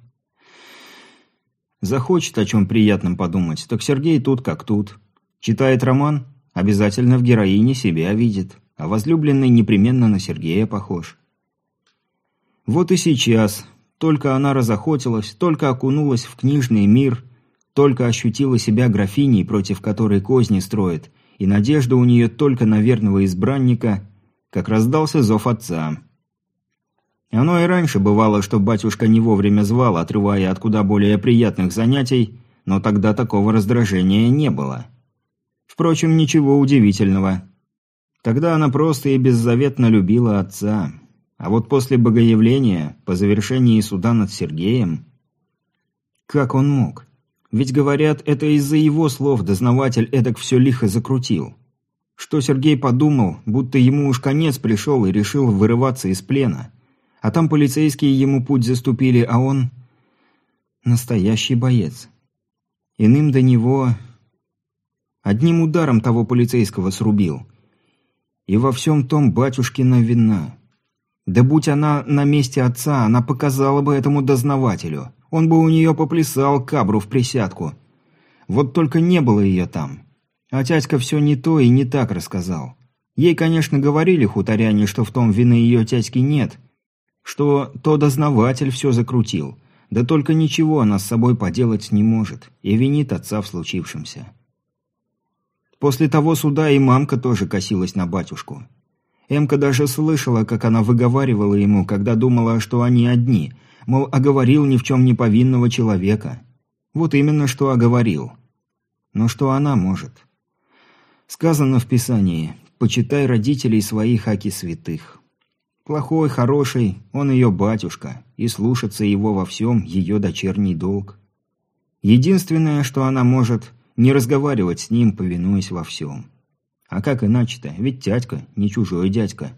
A: Захочет о чем приятном подумать, так Сергей тут как тут. Читает роман, обязательно в героине себя видит, а возлюбленный непременно на Сергея похож. Вот и сейчас, только она разохотилась, только окунулась в книжный мир, только ощутила себя графиней, против которой козни строит, и надежда у нее только на верного избранника, как раздался зов отца. Оно и раньше бывало, что батюшка не вовремя звал, отрывая от куда более приятных занятий, но тогда такого раздражения не было. Впрочем, ничего удивительного. Тогда она просто и беззаветно любила отца. А вот после богоявления, по завершении суда над Сергеем... Как он мог? Ведь, говорят, это из-за его слов дознаватель эдак все лихо закрутил. Что Сергей подумал, будто ему уж конец пришел и решил вырываться из плена. А там полицейские ему путь заступили, а он... Настоящий боец. Иным до него... Одним ударом того полицейского срубил. И во всем том батюшкина вина. Да будь она на месте отца, она показала бы этому дознавателю. Он бы у нее поплясал кабру в присядку. Вот только не было ее там. А тятька все не то и не так рассказал. Ей, конечно, говорили хуторяне, что в том вины ее тятьки нет, что то дознаватель все закрутил, да только ничего она с собой поделать не может и винит отца в случившемся. После того суда и мамка тоже косилась на батюшку. Эмка даже слышала, как она выговаривала ему, когда думала, что они одни, мол, оговорил ни в чем не повинного человека. Вот именно, что оговорил. Но что она может? Сказано в Писании: «Почитай родителей своих, аки святых». Плохой, хороший, он ее батюшка, и слушаться его во всем ее дочерний долг. Единственное, что она может, не разговаривать с ним, повинуясь во всем. А как иначе-то? Ведь тятька, не чужой дядька.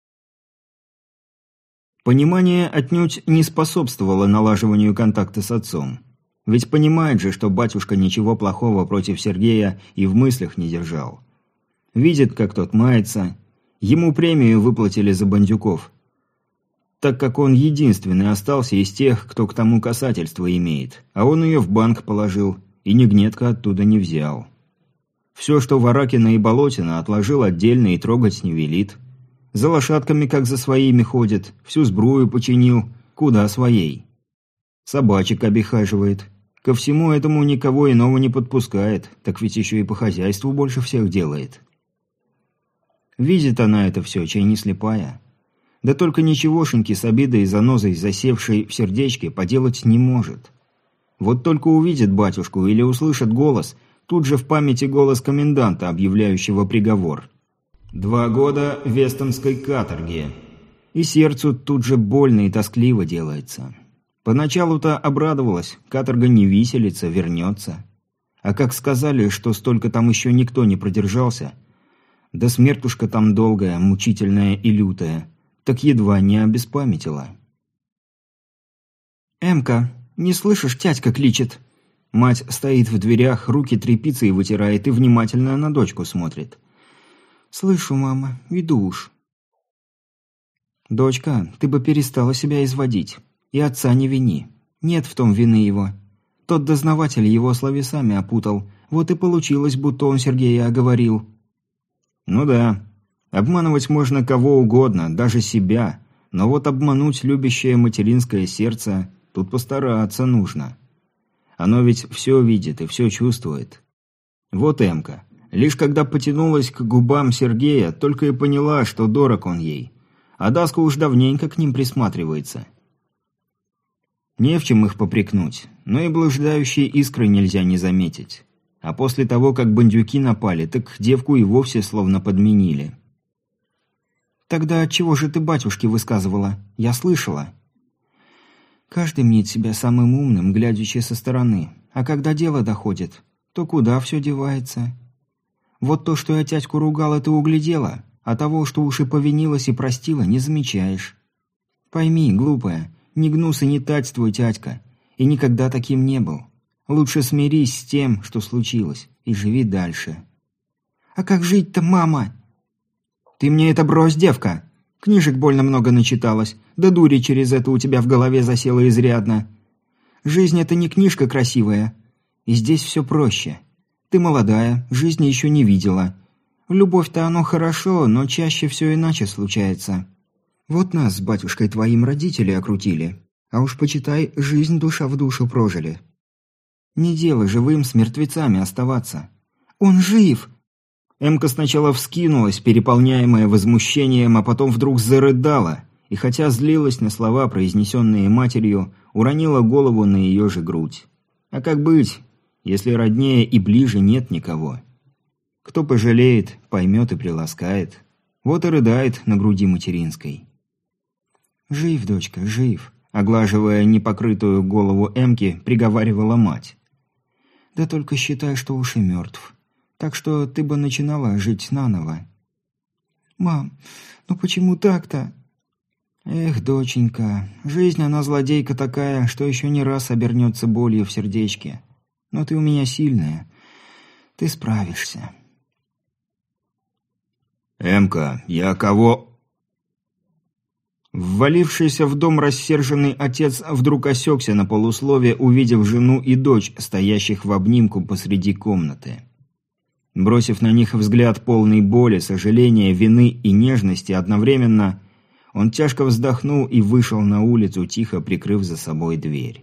A: Понимание отнюдь не способствовало налаживанию контакта с отцом. Ведь понимает же, что батюшка ничего плохого против Сергея и в мыслях не держал. Видит, как тот мается. Ему премию выплатили за бандюков, так как он единственный остался из тех, кто к тому касательство имеет, а он ее в банк положил и ни гнетка оттуда не взял. Все, что Варакина и Болотина, отложил отдельно и трогать не велит. За лошадками, как за своими, ходит, всю сбрую починил, куда своей. Собачек обихаживает. Ко всему этому никого иного не подпускает, так ведь еще и по хозяйству больше всех делает. Видит она это все, чай не слепая. Да только ничегошеньки с обидой и занозой, засевшей в сердечке, поделать не может. Вот только увидит батюшку или услышит голос, тут же в памяти голос коменданта, объявляющего приговор. Два года вестонской каторги. И сердцу тут же больно и тоскливо делается. Поначалу-то обрадовалась, каторга не виселица, вернется. А как сказали, что столько там еще никто не продержался, да смертушка там долгая, мучительная и лютая, так едва не обеспамятила. «Эмка, не слышишь, тятька кличет?» Мать стоит в дверях, руки тряпицей вытирает и внимательно на дочку смотрит. «Слышу, мама, иду уж». «Дочка, ты бы перестала себя изводить. И отца не вини. Нет в том вины его. Тот дознаватель его словесами опутал. Вот и получилось, будто он Сергея оговорил». «Ну да. Обманывать можно кого угодно, даже себя. Но вот обмануть любящее материнское сердце, тут постараться нужно. Оно ведь все видит и все чувствует. Вот Эмка. Лишь когда потянулась к губам Сергея, только и поняла, что дорог он ей. А Даска уж давненько к ним присматривается. Не в чем их попрекнуть, но и блуждающие искры нельзя не заметить. А после того, как бандюки напали, так девку и вовсе словно подменили. «Тогда отчего же ты батюшке высказывала? Я слышала». «Каждый мнит себя самым умным, глядячи со стороны. А когда дело доходит, то куда все девается? Вот то, что я тятьку ругала, ты углядела, а того, что уж и повинилась и простила, не замечаешь. Пойми, глупая, не гнус и не тать твой тятька, и никогда таким не был. Лучше смирись с тем, что случилось, и живи дальше». «А как жить-то, мама?» «Ты мне это брось, девка. Книжек больно много начиталась, да дури через это у тебя в голове засела изрядно. Жизнь — это не книжка красивая, и здесь все проще. Ты молодая, жизни еще не видела. Любовь-то оно хорошо, но чаще все иначе случается. Вот нас с батюшкой твоим родители окрутили, а уж почитай, жизнь душа в душу прожили. Не дело живым с мертвецами оставаться». «Он жив!» Эмка сначала вскинулась, переполняемая возмущением, а потом вдруг зарыдала, и хотя злилась на слова, произнесенные матерью, уронила голову на ее же грудь. А как быть, если роднее и ближе нет никого? Кто пожалеет, поймет и приласкает. Вот и рыдает на груди материнской. «Жив, дочка, жив», — оглаживая непокрытую голову Эмки, приговаривала мать. «Да только считай, что уж и мертв. Так что ты бы начинала жить наново». «Мам, ну почему так-то?» «Эх, доченька, жизнь она злодейка такая, что еще не раз обернется болью в сердечке. Но ты у меня сильная, ты справишься».
B: «Эмка, я кого...»
A: Ввалившийся в дом рассерженный отец вдруг осекся на полуслове, увидев жену и дочь, стоящих в обнимку посреди комнаты. Бросив на них взгляд полный боли, сожаления, вины и нежности одновременно, он тяжко вздохнул и вышел на улицу, тихо прикрыв за собой дверь.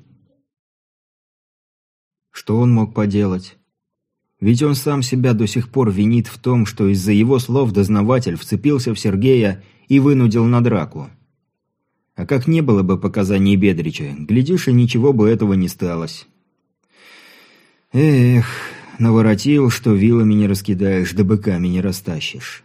A: Что он мог поделать? Ведь он сам себя до сих пор винит в том, что из-за его слов дознаватель вцепился в Сергея и вынудил на драку. А как не было бы показаний Бедрича, глядишь, и ничего бы этого не сталось. Эх, наворотил, что вилами не раскидаешь, да быками не растащишь.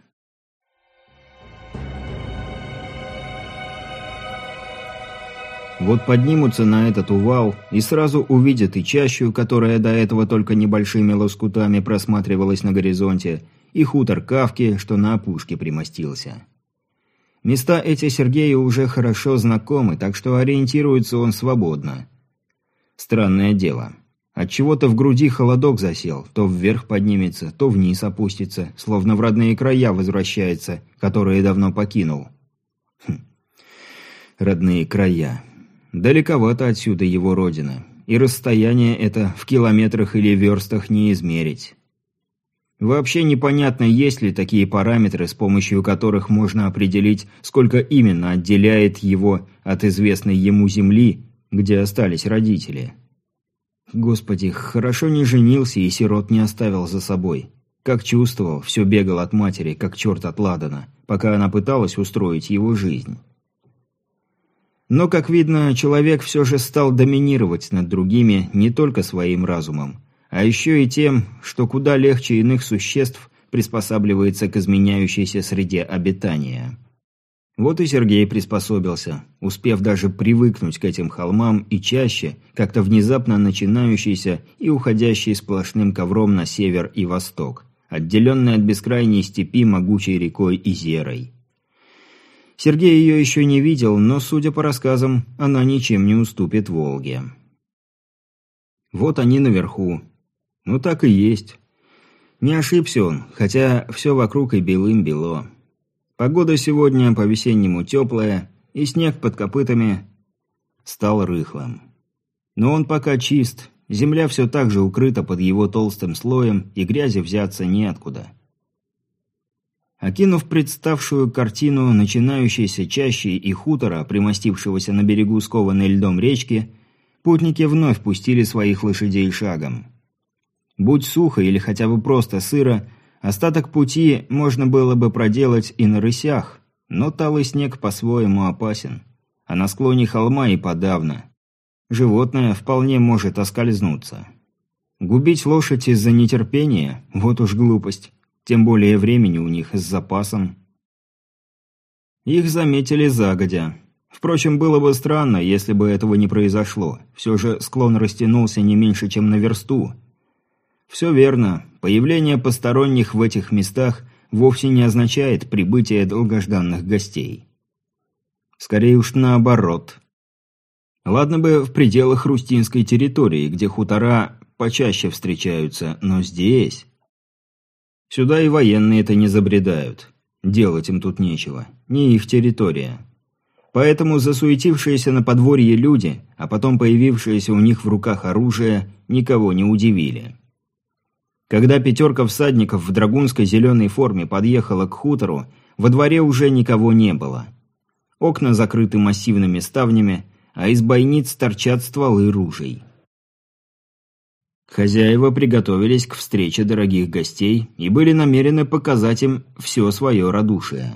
A: Вот поднимутся на этот увал и сразу увидят и чащу, которая до этого только небольшими лоскутами просматривалась на горизонте, и хутор Кавки, что на опушке примостился. Места эти Сергею уже хорошо знакомы, так что ориентируется он свободно. Странное дело. Отчего-то в груди холодок засел, то вверх поднимется, то вниз опустится, словно в родные края возвращается, которые давно покинул. Хм. Родные края. Далековато отсюда его родина, и расстояние это в километрах или верстах не измерить. Вообще непонятно, есть ли такие параметры, с помощью которых можно определить, сколько именно отделяет его от известной ему земли, где остались родители. Господи, хорошо не женился и сирот не оставил за собой. Как чувствовал, все бегал от матери, как черт от ладана, пока она пыталась устроить его жизнь. Но, как видно, человек все же стал доминировать над другими не только своим разумом, а еще и тем, что куда легче иных существ приспосабливается к изменяющейся среде обитания. Вот и Сергей приспособился, успев даже привыкнуть к этим холмам и чаще, как-то внезапно начинающийся и уходящий сплошным ковром на север и восток, отделенный от бескрайней степи могучей рекой Изерой. Сергей ее еще не видел, но, судя по рассказам, она ничем не уступит Волге. Вот они наверху. Ну так и есть. Не ошибся он, хотя все вокруг и белым-бело. Погода сегодня по-весеннему теплая, и снег под копытами стал рыхлым. Но он пока чист, земля все так же укрыта под его толстым слоем, и грязи взяться неоткуда. Окинув представшую картину начинающейся чащи и хутора, примостившегося на берегу скованной льдом речки, путники вновь пустили своих лошадей шагом. Будь сухо или хотя бы просто сыро, остаток пути можно было бы проделать и на рысях, но талый снег по-своему опасен, а на склоне холма и подавно. Животное вполне может оскользнуться. Губить лошадь из-за нетерпения – вот уж глупость, тем более времени у них с запасом. Их заметили загодя. Впрочем, было бы странно, если бы этого не произошло, все же склон растянулся не меньше, чем на версту. Все верно. Появление посторонних в этих местах вовсе не означает прибытие долгожданных гостей. Скорее уж наоборот. Ладно бы в пределах Рустинской территории, где хутора почаще встречаются, но здесь... Сюда и военные-то не забредают. Делать им тут нечего. Не их территория. Поэтому засуетившиеся на подворье люди, а потом появившиеся у них в руках оружие, никого не удивили. Когда пятерка всадников в драгунской зеленой форме подъехала к хутору, во дворе уже никого не было. Окна закрыты массивными ставнями, а из бойниц торчат стволы ружей. Хозяева приготовились к встрече дорогих гостей и были намерены показать им все свое радушие.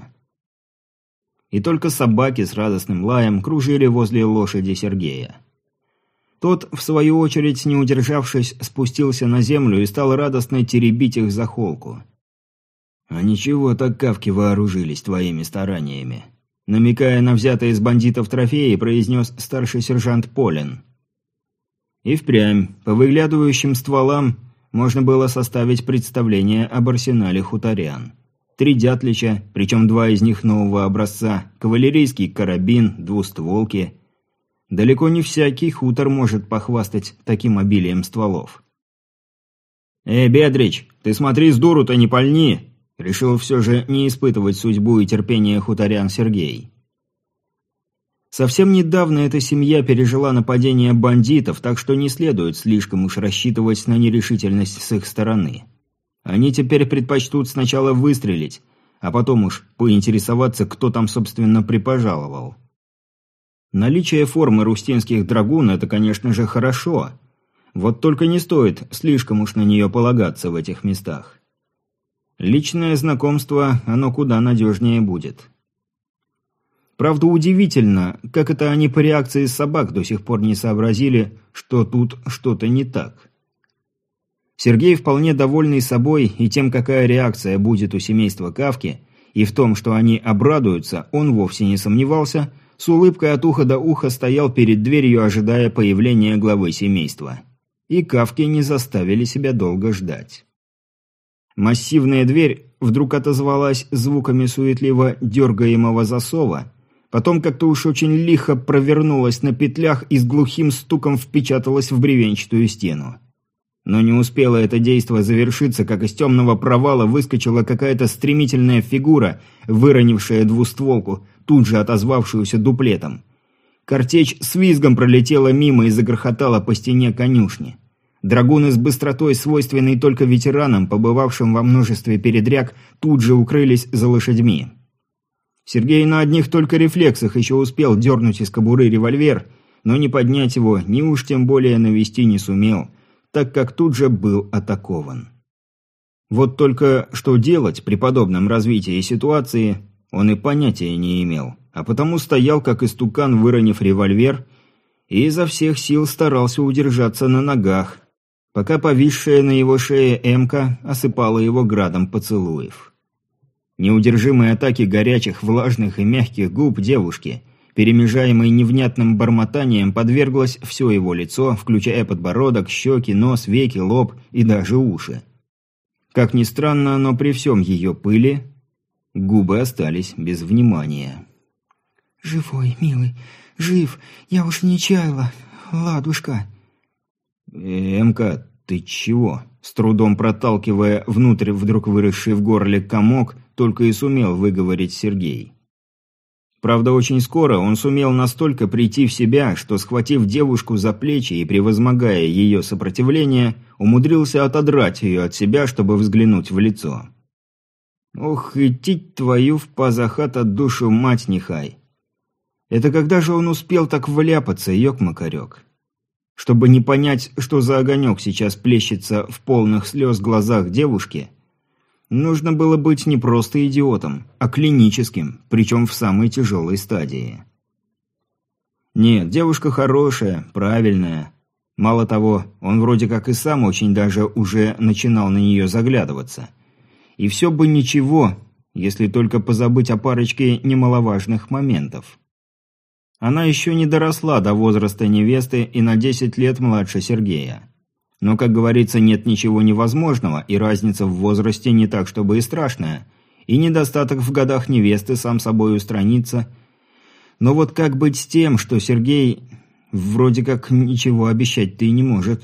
A: И только собаки с радостным лаем кружили возле лошади Сергея. Тот, в свою очередь, не удержавшись, спустился на землю и стал радостно теребить их за холку. «А ничего так кавки вооружились твоими стараниями», намекая на взятые из бандитов трофеи, произнес старший сержант Полин. И впрямь, по выглядывающим стволам, можно было составить представление об арсенале хуторян. Три дятлича, причем два из них нового образца, кавалерийский карабин, двустволки. Далеко не всякий хутор может похвастать таким обилием стволов. «Эй, Бедрич, ты смотри, с дуру-то не пальни!» Решил все же не испытывать судьбу и терпение хуторян Сергей. Совсем недавно эта семья пережила нападение бандитов, так что не следует слишком уж рассчитывать на нерешительность с их стороны. Они теперь предпочтут сначала выстрелить, а потом уж поинтересоваться, кто там, собственно, припожаловал. Наличие формы рустинских драгун – это, конечно же, хорошо. Вот только не стоит слишком уж на нее полагаться в этих местах. Личное знакомство, оно куда надежнее будет. Правда, удивительно, как это они по реакции собак до сих пор не сообразили, что тут что-то не так. Сергей, вполне довольный собой и тем, какая реакция будет у семейства Кавки, и в том, что они обрадуются, он вовсе не сомневался, с улыбкой от уха до уха стоял перед дверью, ожидая появления главы семейства. И Кавки не заставили себя долго ждать. Массивная дверь вдруг отозвалась звуками суетливо дергаемого засова, потом как-то уж очень лихо провернулась на петлях и с глухим стуком впечаталась в бревенчатую стену. Но не успело это действо завершиться, как из темного провала выскочила какая-то стремительная фигура, выронившая двустволку, тут же отозвавшуюся дуплетом. Картечь с визгом пролетела мимо и загрохотала по стене конюшни. Драгуны с быстротой, свойственной только ветеранам, побывавшим во множестве передряг, тут же укрылись за лошадьми. Сергей на одних только рефлексах еще успел дернуть из кобуры револьвер, но не поднять его, ни уж тем более навести не сумел, так как тут же был атакован. Вот только что делать при подобном развитии ситуации, он и понятия не имел, а потому стоял как истукан, выронив револьвер, и изо всех сил старался удержаться на ногах, пока повисшая на его шее эмка осыпала его градом поцелуев. Неудержимой атаки горячих, влажных и мягких губ девушки, перемежаемой невнятным бормотанием, подверглось все его лицо, включая подбородок, щеки, нос, веки, лоб и даже уши. Как ни странно, но при всем ее пыли губы остались без внимания.
C: «Живой, милый, жив, я уж не чаяла, ладушка».
A: «Эмка, ты чего?» С трудом проталкивая внутрь вдруг выросший в горле комок, только и сумел выговорить Сергей. Правда, очень скоро он сумел настолько прийти в себя, что, схватив девушку за плечи и превозмогая ее сопротивление, умудрился отодрать ее от себя, чтобы взглянуть в лицо. «Ох, идти твою в пазахат от душу мать нехай!» Это когда же он успел так вляпаться, ёк-макарёк? Чтобы не понять, что за огонек сейчас плещется в полных слез глазах девушки, нужно было быть не просто идиотом, а клиническим, причем в самой тяжелой стадии. Нет, девушка хорошая, правильная. Мало того, он вроде как и сам очень даже уже начинал на нее заглядываться. И все бы ничего, если только позабыть о парочке немаловажных моментов. Она еще не доросла до возраста невесты и на десять лет младше Сергея. Но, как говорится, нет ничего невозможного, и разница в возрасте не так, чтобы и страшная, и недостаток в годах невесты сам собой устранится. Но вот как быть с тем, что Сергей вроде как ничего обещать-то и не может?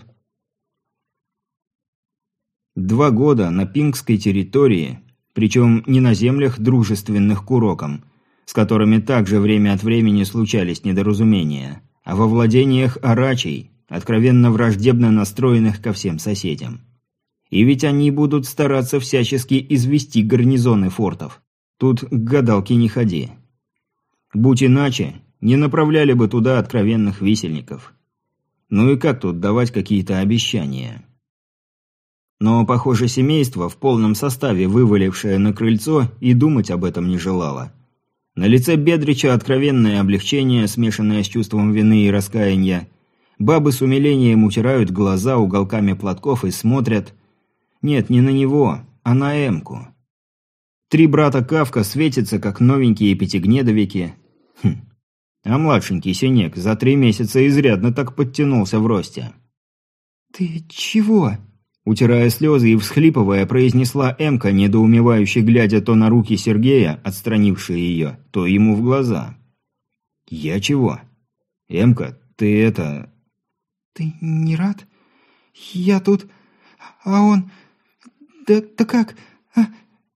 A: Два года на пингской территории, причем не на землях, дружественных к урокам, с которыми также время от времени случались недоразумения, а во владениях арачей, откровенно враждебно настроенных ко всем соседям. И ведь они будут стараться всячески извести гарнизоны фортов. Тут к гадалке не ходи. Будь иначе, не направляли бы туда откровенных висельников. Ну и как тут давать какие-то обещания? Но, похоже, семейство, в полном составе вывалившее на крыльцо, и думать об этом не желало. На лице Бедрича откровенное облегчение, смешанное с чувством вины и раскаяния. Бабы с умилением утирают глаза уголками платков и смотрят... Нет, не на него, а на эмку. Три брата Кавка светятся, как новенькие пятигнедовики. Хм. А младшенький Синек за три месяца изрядно так подтянулся в росте.
C: «Ты чего?»
A: Утирая слезы и всхлипывая, произнесла эмка, недоумевающе глядя то на руки Сергея, отстранившие ее, то ему в глаза. «Я чего? Эмка, ты это...»
C: «Ты не рад? Я тут... А он... Да, да как... А...»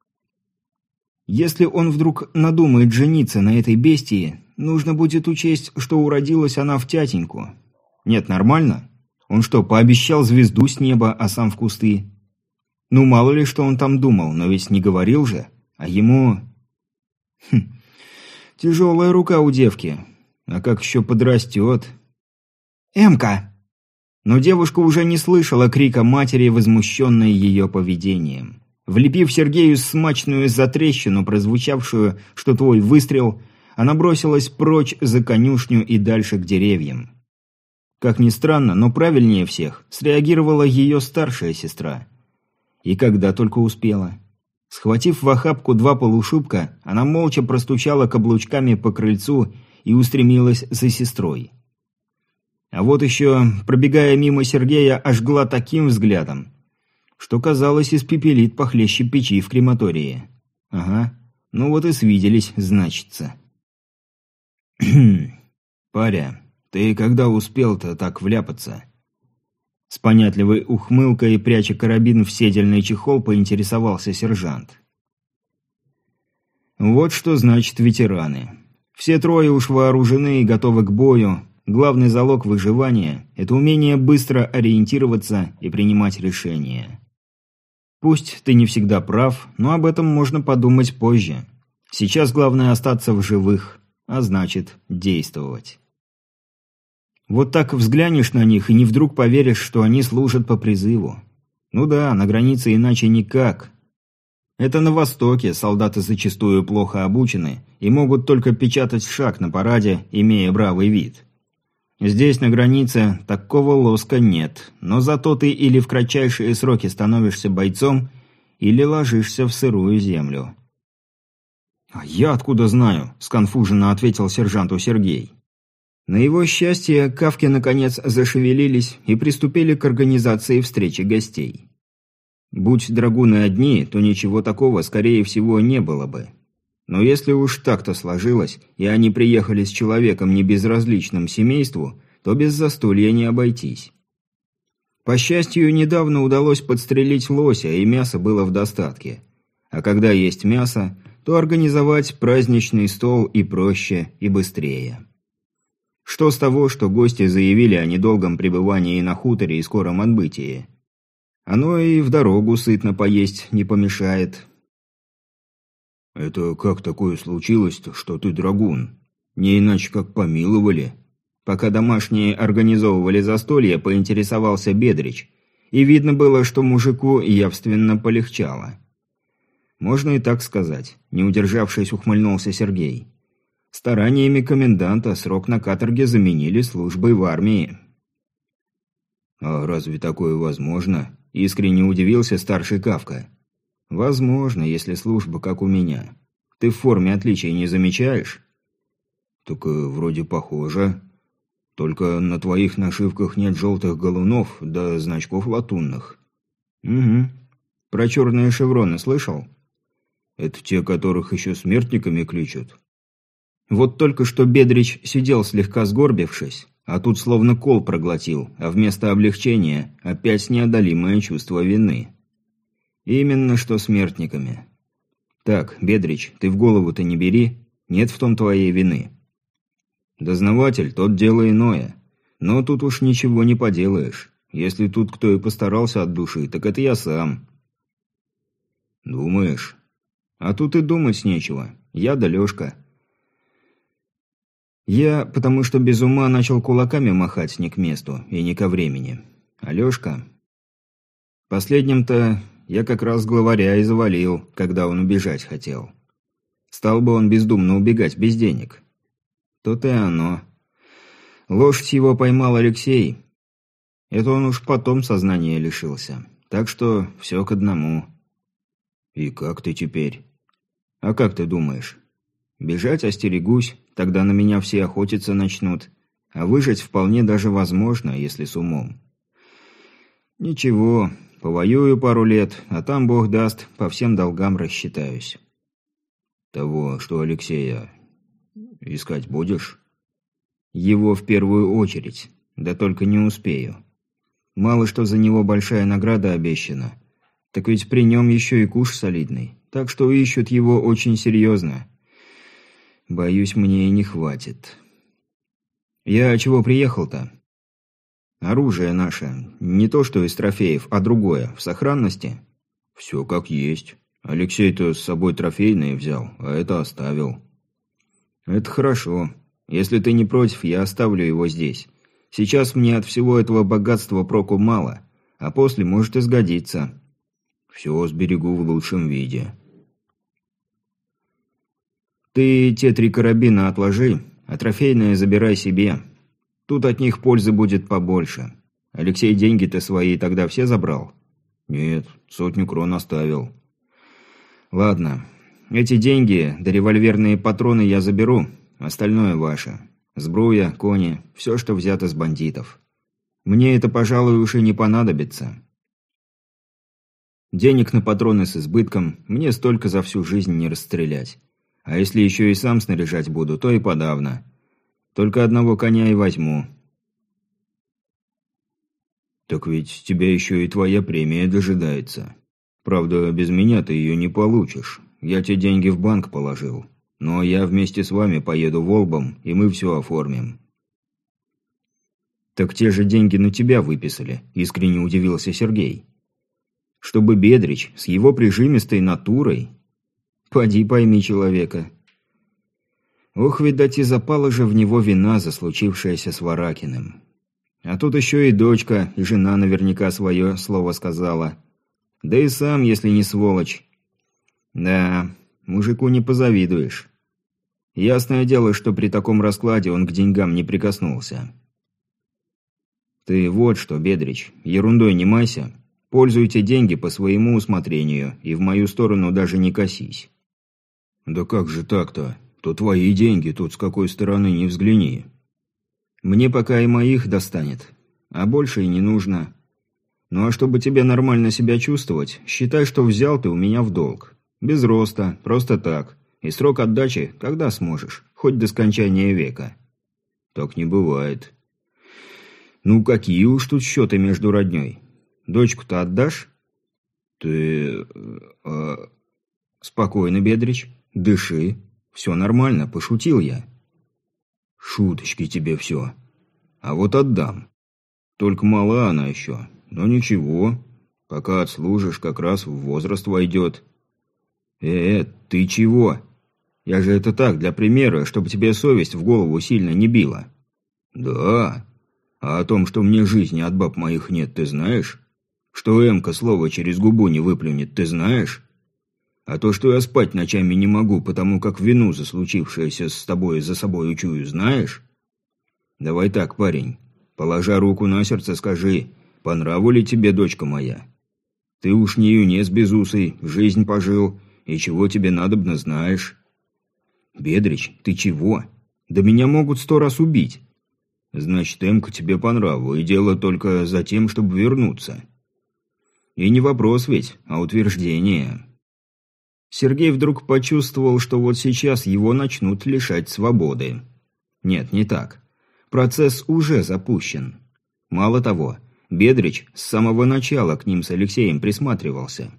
A: Если он вдруг надумает жениться на этой бестии, нужно будет учесть, что уродилась она в тятеньку. Нет, нормально? Он что, пообещал звезду с неба, а сам в кусты? Ну, мало ли, что он там думал, но ведь не говорил же. А ему... Хм. Тяжелая рука у девки. А как еще подрастет...
C: «Эмка!»
A: Но девушка уже не слышала крика матери, возмущенной ее поведением. Влепив Сергею смачную затрещину, прозвучавшую, что твой выстрел, она бросилась прочь за конюшню и дальше к деревьям. Как ни странно, но правильнее всех среагировала ее старшая сестра. И когда только успела. Схватив в охапку два полушубка, она молча простучала каблучками по крыльцу и устремилась за сестрой. А вот еще, пробегая мимо Сергея, ожгла таким взглядом, что, казалось, испепелит похлеще печи в крематории. Ага, ну вот и свиделись, значится. «Паря, ты когда успел-то так вляпаться?» С понятливой ухмылкой, пряча карабин в седельный чехол, поинтересовался сержант. Вот что значит ветераны. Все трое уж вооружены и готовы к бою. Главный залог выживания – это умение быстро ориентироваться и принимать решения. Пусть ты не всегда прав, но об этом можно подумать позже. Сейчас главное остаться в живых, а значит действовать. Вот так взглянешь на них и не вдруг поверишь, что они служат по призыву. Ну да, на границе иначе никак. Это на Востоке солдаты зачастую плохо обучены и могут только печатать шаг на параде, имея бравый вид. Здесь, на границе, такого лоска нет, но зато ты или в кратчайшие сроки становишься бойцом, или ложишься в сырую землю. «А я откуда знаю?» – сконфуженно ответил сержанту Сергей. На его счастье, кавки наконец зашевелились и приступили к организации встречи гостей. Будь драгуны одни, то ничего такого, скорее всего, не было бы. Но если уж так-то сложилось, и они приехали с человеком небезразличным семейству, то без застолья не обойтись. По счастью, недавно удалось подстрелить лося, и мясо было в достатке. А когда есть мясо, то организовать праздничный стол и проще, и быстрее. Что с того, что гости заявили о недолгом пребывании на хуторе и скором отбытии? Оно и в дорогу сытно поесть не помешает.
B: «Это как такое случилось-то, что ты драгун? Не иначе как помиловали?»
A: Пока домашние организовывали застолье, поинтересовался Бедрич, и видно было, что мужику явственно полегчало. Можно и так сказать, не удержавшись, ухмыльнулся Сергей. Стараниями коменданта срок на каторге заменили службой в армии.
B: «А разве такое возможно?» –
A: искренне удивился старший Кавка. «Возможно, если служба как у меня. Ты в форме отличий не замечаешь?»
B: «Так э, вроде похоже. Только на твоих нашивках нет желтых галунов, да значков латунных».
A: «Угу. Про черные шевроны слышал?»
B: «Это те, которых еще смертниками кличут?»
A: Вот только что Бедрич сидел слегка сгорбившись, а тут словно кол проглотил, а вместо облегчения опять неодолимое чувство вины. Именно что смертниками. Так, Бедрич, ты в голову-то не бери, нет в том твоей вины. Дознаватель, тот дело иное. Но тут уж ничего не поделаешь. Если тут кто и постарался от души, так это я сам.
B: Думаешь?
A: А тут и думать нечего. Я да Лёшка. Я, потому что без ума, начал кулаками махать не к месту и не ко времени. А Лёшка... Последним-то я как раз главаря и завалил, когда он убежать хотел. Стал бы он бездумно убегать без денег. То-то и оно. Лошадь его поймал Алексей. Это он уж потом сознания лишился. Так что все к одному.
B: И как ты теперь?
A: А как ты думаешь? Бежать остерегусь, тогда на меня все охотиться начнут. А выжить вполне даже возможно, если с умом. Ничего, повоюю пару лет, а там, бог даст, по всем долгам рассчитаюсь.
B: Того, что Алексея искать будешь?
A: Его в первую очередь, да только не успею. Мало что за него большая награда обещана. Так ведь при нем еще и куш солидный, так что ищут его очень серьезно. Боюсь, мне и не хватит. Я чего приехал-то? Оружие наше, не то что из трофеев, а другое, в сохранности?
B: Все как есть. Алексей-то с собой трофейные взял, а это оставил.
A: Это хорошо. Если ты не против, я оставлю его здесь. Сейчас мне от всего этого богатства проку мало, а после может и сгодиться.
B: Все сберегу в лучшем виде.
A: Ты те три карабина отложи, а трофейные забирай себе. Тут от них пользы будет побольше. Алексей деньги-то свои тогда все забрал?
B: Нет, сотню крон оставил.
A: Ладно. Эти деньги, да револьверные патроны я заберу, остальное ваше. Сбруя, кони, все, что взято с бандитов. Мне это, пожалуй, уж и не понадобится. Денег на патроны с избытком, мне столько за всю жизнь не расстрелять. А если еще и сам снаряжать буду, то и подавно. Только одного коня и возьму.
B: Так ведь тебя еще и твоя премия дожидается. Правда, без меня ты ее не получишь. Я те деньги в банк положил. Но я вместе с вами поеду Волбом, и мы все оформим.
A: Так те же деньги на тебя выписали, искренне удивился Сергей. Чтобы Бедрич с его прижимистой натурой... Поди пойми человека. Ох, видать, и запала же в него вина за случившееся с Варакиным. А тут еще и дочка, и жена наверняка свое слово сказала. Да и сам, если не сволочь. Да, мужику не позавидуешь. Ясное дело, что при таком раскладе он к деньгам не прикоснулся. Ты вот что, Бедрич, ерундой не майся. Пользуйте деньги по своему усмотрению и в мою сторону даже не косись.
B: Да как же так-то? То твои деньги, тут с какой стороны не взгляни.
A: Мне пока и моих достанет, а больше и не нужно. Ну а чтобы тебе нормально себя чувствовать, считай, что взял ты у меня в долг. Без роста, просто так. И срок отдачи, когда сможешь, хоть до скончания века.
B: Так не бывает.
A: Ну какие уж тут счеты между родней? Дочку-то отдашь?
B: Ты... А...
A: Спокойно, Бедрич, дыши. Все нормально, пошутил я.
B: Шуточки тебе все. А вот отдам. Только мала она еще. Но ничего. Пока отслужишь, как раз в возраст войдет.
A: Э, -э ты чего? Я же это так, для примера, чтобы тебе совесть в голову сильно не била.
B: Да. А о том, что мне жизни от баб моих нет, ты знаешь? Что Эмка слово через губу не выплюнет, ты знаешь? А то, что я спать ночами не могу, потому как вину за случившееся с тобой за собой учую, знаешь? Давай так, парень, положа руку на сердце, скажи, по нраву ли тебе дочка моя? Ты уж не юнец безусый, жизнь пожил, и чего тебе надобно знаешь.
A: Бедрич, ты чего? Да меня могут сто раз убить.
B: Значит, Эмка тебе по нраву, и дело только за тем, чтобы вернуться.
A: И не вопрос ведь, а утверждение. Сергей вдруг почувствовал, что вот сейчас его начнут лишать свободы. Нет, не так. Процесс уже запущен. Мало того, Бедрич с самого начала к ним с Алексеем присматривался.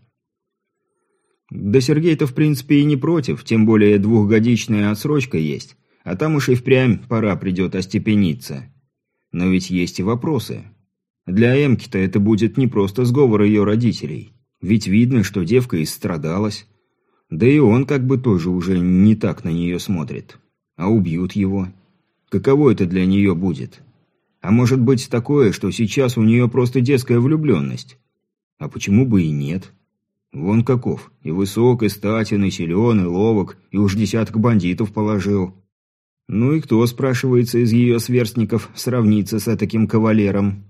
A: Да Сергей-то в принципе и не против, тем более двухгодичная отсрочка есть, а там уж и впрямь пора придет остепениться. Но ведь есть и вопросы. Для Эмки-то это будет не просто сговор ее родителей, ведь видно, что девка истрадалась. Да и он как бы тоже уже не так на нее смотрит. А убьют его. Каково это для нее будет? А может быть такое, что сейчас у нее просто детская влюбленность? А почему бы и нет? Вон каков. И высок, и статен, и силен, и ловок, и уж десяток бандитов положил. Ну и кто, спрашивается, из ее сверстников сравнится с таким кавалером?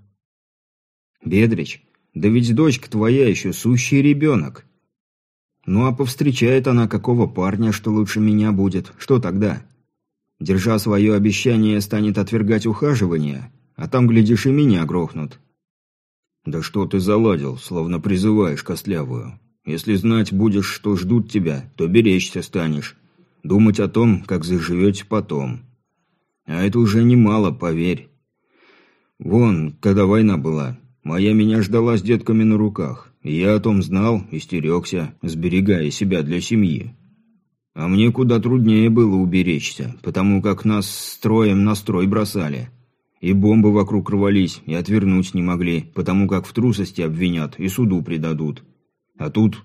A: Бедрич, да ведь дочка твоя еще сущий ребенок. Ну а повстречает она какого парня, что лучше меня будет, что тогда? Держа свое обещание, станет отвергать ухаживание, а там, глядишь, и меня грохнут.
B: Да что ты заладил, словно призываешь костлявую. Если знать будешь, что ждут тебя, то беречься станешь. Думать о том, как заживете потом. А это уже немало, поверь. Вон, когда война была, моя меня ждала с детками на руках. И я о том знал и стерегся, сберегая себя для семьи. А мне куда труднее было уберечься, потому как нас строем на строй бросали. И бомбы вокруг рвались, и отвернуть не могли, потому как в трусости обвинят и суду предадут. А тут...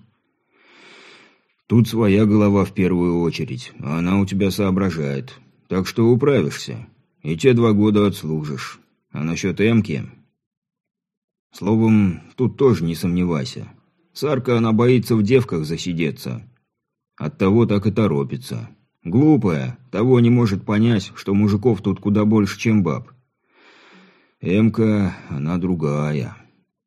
B: Тут своя голова в первую очередь, а она у тебя соображает. Так что управишься, и те два года отслужишь. А насчет Эмки... Словом, тут тоже не сомневайся. Сарка, она боится в девках засидеться. Оттого так и торопится. Глупая, того не может понять, что мужиков тут куда больше, чем баб. Эмка, она другая.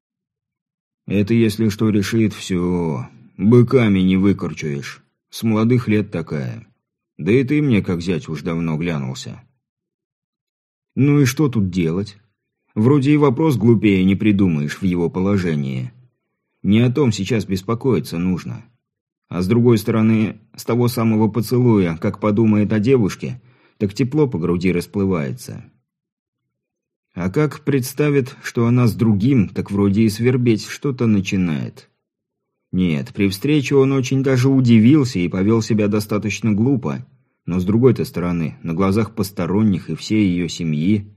B: Это если что решит, все. Быками не выкорчуешь. С молодых лет такая. Да и ты мне, как зять, уж давно глянулся. Ну и что тут делать? Вроде и вопрос глупее не придумаешь в его положении. Не о том сейчас беспокоиться нужно. А с другой стороны, с того самого поцелуя, как подумает о девушке, так тепло по груди расплывается. А как представит, что она с другим, так вроде и свербеть что-то начинает. Нет, при встрече он очень даже удивился и повел себя достаточно глупо, но с другой-то стороны, на глазах посторонних и всей ее семьи...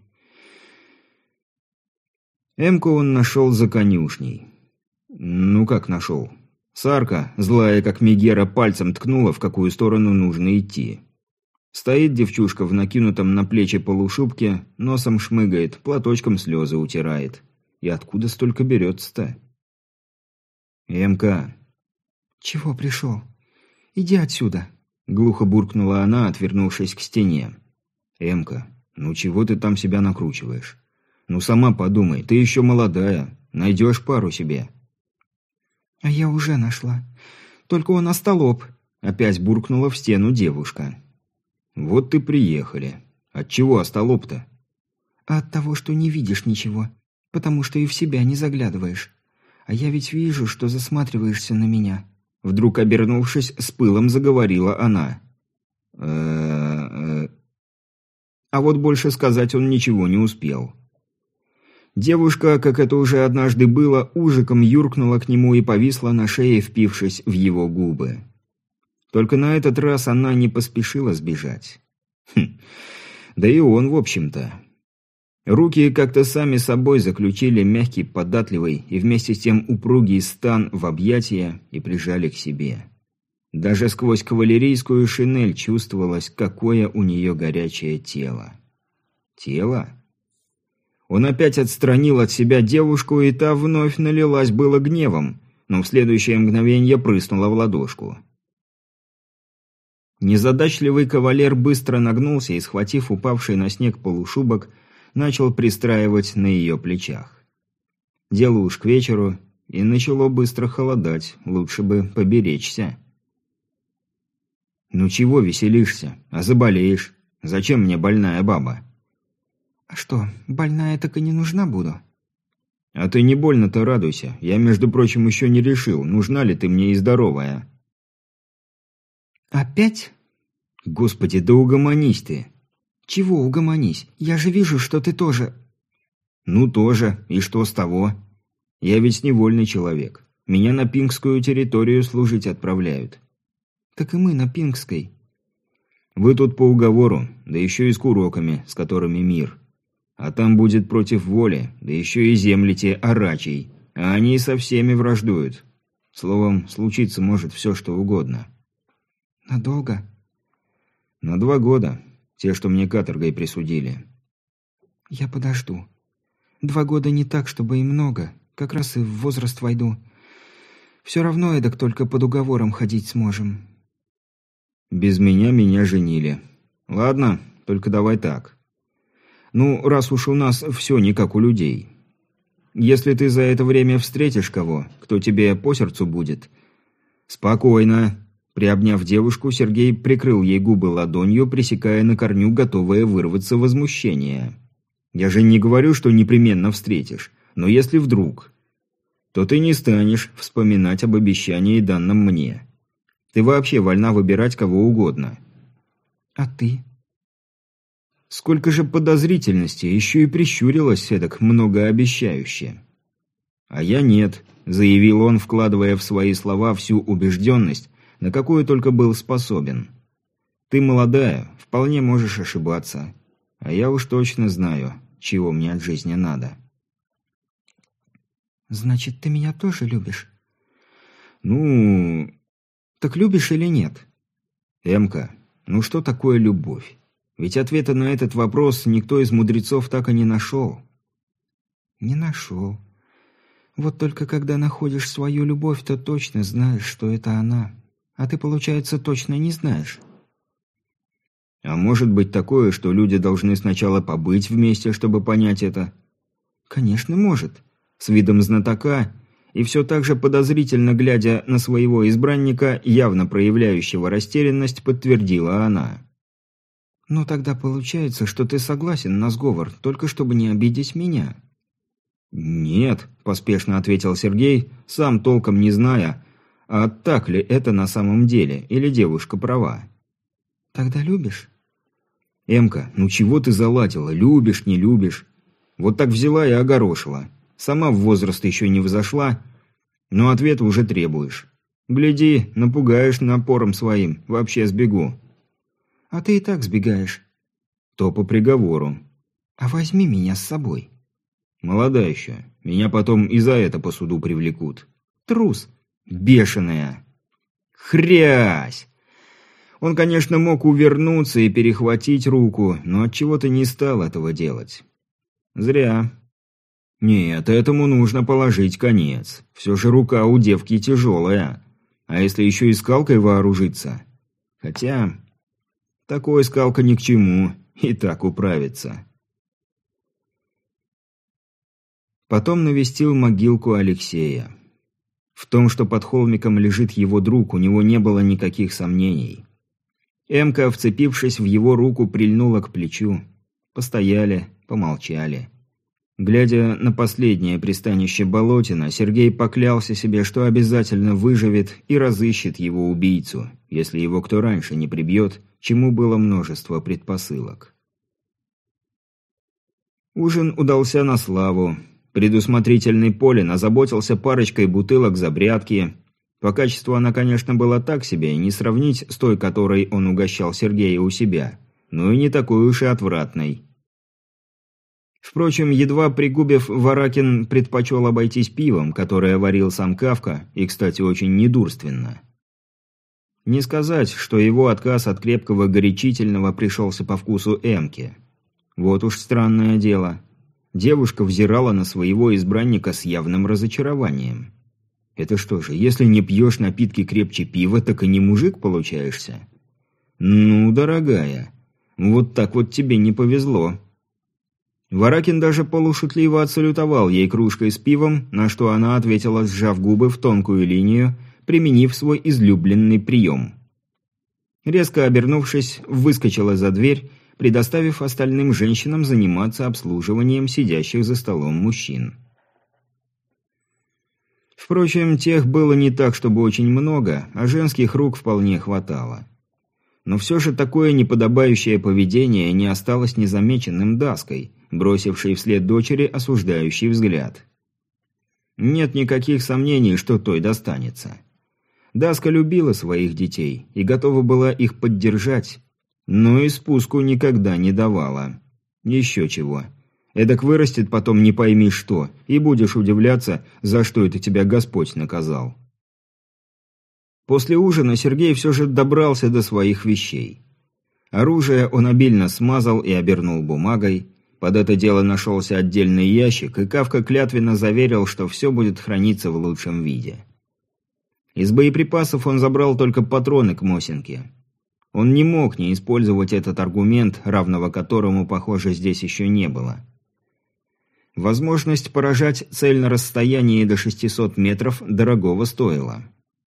B: Эмку он нашел за конюшней. Ну как нашел? Сарка, злая как Мегера, пальцем ткнула, в какую сторону нужно идти. Стоит девчушка в накинутом на плечи полушубке, носом шмыгает, платочком слезы утирает. И откуда столько берется-то? Эмка.
C: Чего пришел? Иди отсюда!» – глухо буркнула она, отвернувшись к стене.
B: «Эмка, ну чего ты там себя накручиваешь? Ну сама подумай, ты еще молодая, найдешь пару себе».
C: «А я уже нашла. Только он остолоп», – опять буркнула в стену девушка.
B: «Вот ты приехали. Отчего остолоп-то?»
C: «А от того, что не видишь ничего, потому что и в себя не заглядываешь. А я ведь вижу, что засматриваешься на меня».
A: Вдруг, обернувшись, с пылом заговорила она.
B: «Э-э-э...»
A: А вот больше сказать он ничего не успел. Девушка, как это уже однажды было, ужиком юркнула к нему и повисла на шее, впившись в его губы. Только на этот раз она не поспешила сбежать. Хм, да и он, в общем-то. Руки как-то сами собой заключили мягкий, податливый и вместе с тем упругий стан в объятия и прижали к себе. Даже сквозь кавалерийскую шинель чувствовалось, какое у нее горячее тело. Тело? Он опять отстранил от себя девушку, и та вновь налилась было гневом, но в следующее мгновенье прыснула в ладошку. Незадачливый кавалер быстро нагнулся и, схватив упавший на снег полушубок, начал пристраивать на ее плечах. Дело уж к вечеру, и начало быстро холодать, лучше бы поберечься. «Ну чего веселишься? А заболеешь? Зачем мне больная баба?»
C: «А что, больная так и не нужна буду?»
A: «А ты не больно-то радуйся. Я, между прочим, еще не решил, нужна ли ты мне и здоровая».
C: «Опять?»
A: «Господи, да угомонись ты!»
C: «Чего угомонись? Я же вижу, что ты тоже...»
A: «Ну тоже. И что с того? Я ведь невольный человек. Меня на пингскую территорию служить отправляют».
C: «Так и мы на Пингской».
A: «Вы тут по уговору, да еще и с куроками, с которыми мир. А там будет против воли, да еще и земли те орачий, а они со всеми враждуют. Словом, случиться может все, что угодно».
C: «Надолго?»
A: «На два года. Те, что мне каторгой присудили».
C: «Я подожду. Два года не так, чтобы и много. Как раз и в возраст войду. Все равно эдак только под уговором ходить сможем».
A: «Без меня меня женили. Ладно, только давай так. Ну, раз уж у нас все не как у людей. Если ты за это время встретишь кого, кто тебе по сердцу будет...» «Спокойно». Приобняв девушку, Сергей прикрыл ей губы ладонью, пресекая на корню готовое вырваться возмущение. «Я же не говорю, что непременно встретишь, но если вдруг, то ты не станешь вспоминать об обещании, данном мне. Ты вообще вольна выбирать кого угодно».
C: «А ты?»
A: Сколько же подозрительности, еще и прищурилась эдак многообещающе. «А я нет», — заявил он, вкладывая в свои слова всю убежденность, на какую только был способен. «Ты молодая, вполне можешь ошибаться. А я уж точно знаю, чего мне от жизни надо».
C: «Значит, ты меня тоже любишь?»
A: «Ну...»
C: «Так любишь или нет?»
A: «Эмка, ну что такое любовь? Ведь ответа на этот вопрос никто из мудрецов так и не нашел».
C: «Не нашел. Вот только когда находишь свою любовь, то точно знаешь, что это она. А ты, получается, точно не знаешь».
A: «А может быть такое, что люди должны сначала побыть вместе, чтобы понять это?»
C: «Конечно, может».
A: С видом знатока и все так же подозрительно глядя на своего избранника, явно проявляющего растерянность, подтвердила она.
C: «Ну тогда получается, что ты согласен на сговор, только чтобы не обидеть меня».
A: «Нет», – поспешно ответил Сергей, сам толком не зная, а так ли это на самом деле, или девушка права.
C: «Тогда любишь?»
A: «Эмка, ну чего ты заладила? Любишь, не любишь? Вот так взяла и огорошила. Сама в возраст еще не взошла, но ответа уже требуешь. Гляди, напугаешь напором своим, вообще сбегу».
C: «А ты и так сбегаешь».
A: «То по приговору».
C: «А возьми меня с собой».
A: «Молода еще. Меня потом и за это по суду привлекут».
C: «Трус».
A: «Бешеная». «Хрясь!» Он, конечно, мог увернуться и перехватить руку, но отчего-то не стал этого делать. Зря. Нет, этому нужно положить конец. Все же рука у девки тяжелая. А если еще и скалкой вооружиться? Хотя... такой скалка ни к чему, и так управится. Потом навестил могилку Алексея. В том, что под холмиком лежит его друг, у него не было никаких сомнений. Эмка, вцепившись в его руку, прильнула к плечу. Постояли, помолчали. Глядя на последнее пристанище Болотина, Сергей поклялся себе, что обязательно выживет и разыщет его убийцу, если его кто раньше не прибьет, чему было множество предпосылок. Ужин удался на славу. Предусмотрительный Полин озаботился парочкой бутылок забрядки. По качеству она, конечно, была так себе, не сравнить с той, которой он угощал Сергея у себя, но и не такой уж и отвратной. Впрочем, едва пригубив, Варакин предпочел обойтись пивом, которое варил сам Кафка, и, кстати, очень недурственно. Не сказать, что его отказ от крепкого горячительного пришелся по вкусу Эмке. Вот уж странное дело. Девушка взирала на своего избранника с явным разочарованием. Это что же, если не пьешь напитки крепче пива, так и не мужик получаешься? Ну, дорогая, вот так вот тебе не повезло. Варакин даже полушутливо отсалютовал ей кружкой с пивом, на что она ответила, сжав губы в тонкую линию, применив свой излюбленный прием. Резко обернувшись, выскочила за дверь, предоставив остальным женщинам заниматься обслуживанием сидящих за столом мужчин. Впрочем, тех было не так, чтобы очень много, а женских рук вполне хватало. Но все же такое неподобающее поведение не осталось незамеченным Даской, бросившей вслед дочери осуждающий взгляд. Нет никаких сомнений, что той достанется. Даска любила своих детей и готова была их поддержать, но и спуску никогда не давала. Еще чего. Эдак вырастет потом не пойми что, и будешь удивляться, за что это тебя Господь наказал. После ужина Сергей все же добрался до своих вещей. Оружие он обильно смазал и обернул бумагой. Под это дело нашелся отдельный ящик, и Кафка клятвенно заверил, что все будет храниться в лучшем виде. Из боеприпасов он забрал только патроны к Мосинке. Он не мог не использовать этот аргумент, равного которому, похоже, здесь еще не было. Возможность поражать цель на расстоянии до шестисот метров дорогого стоила.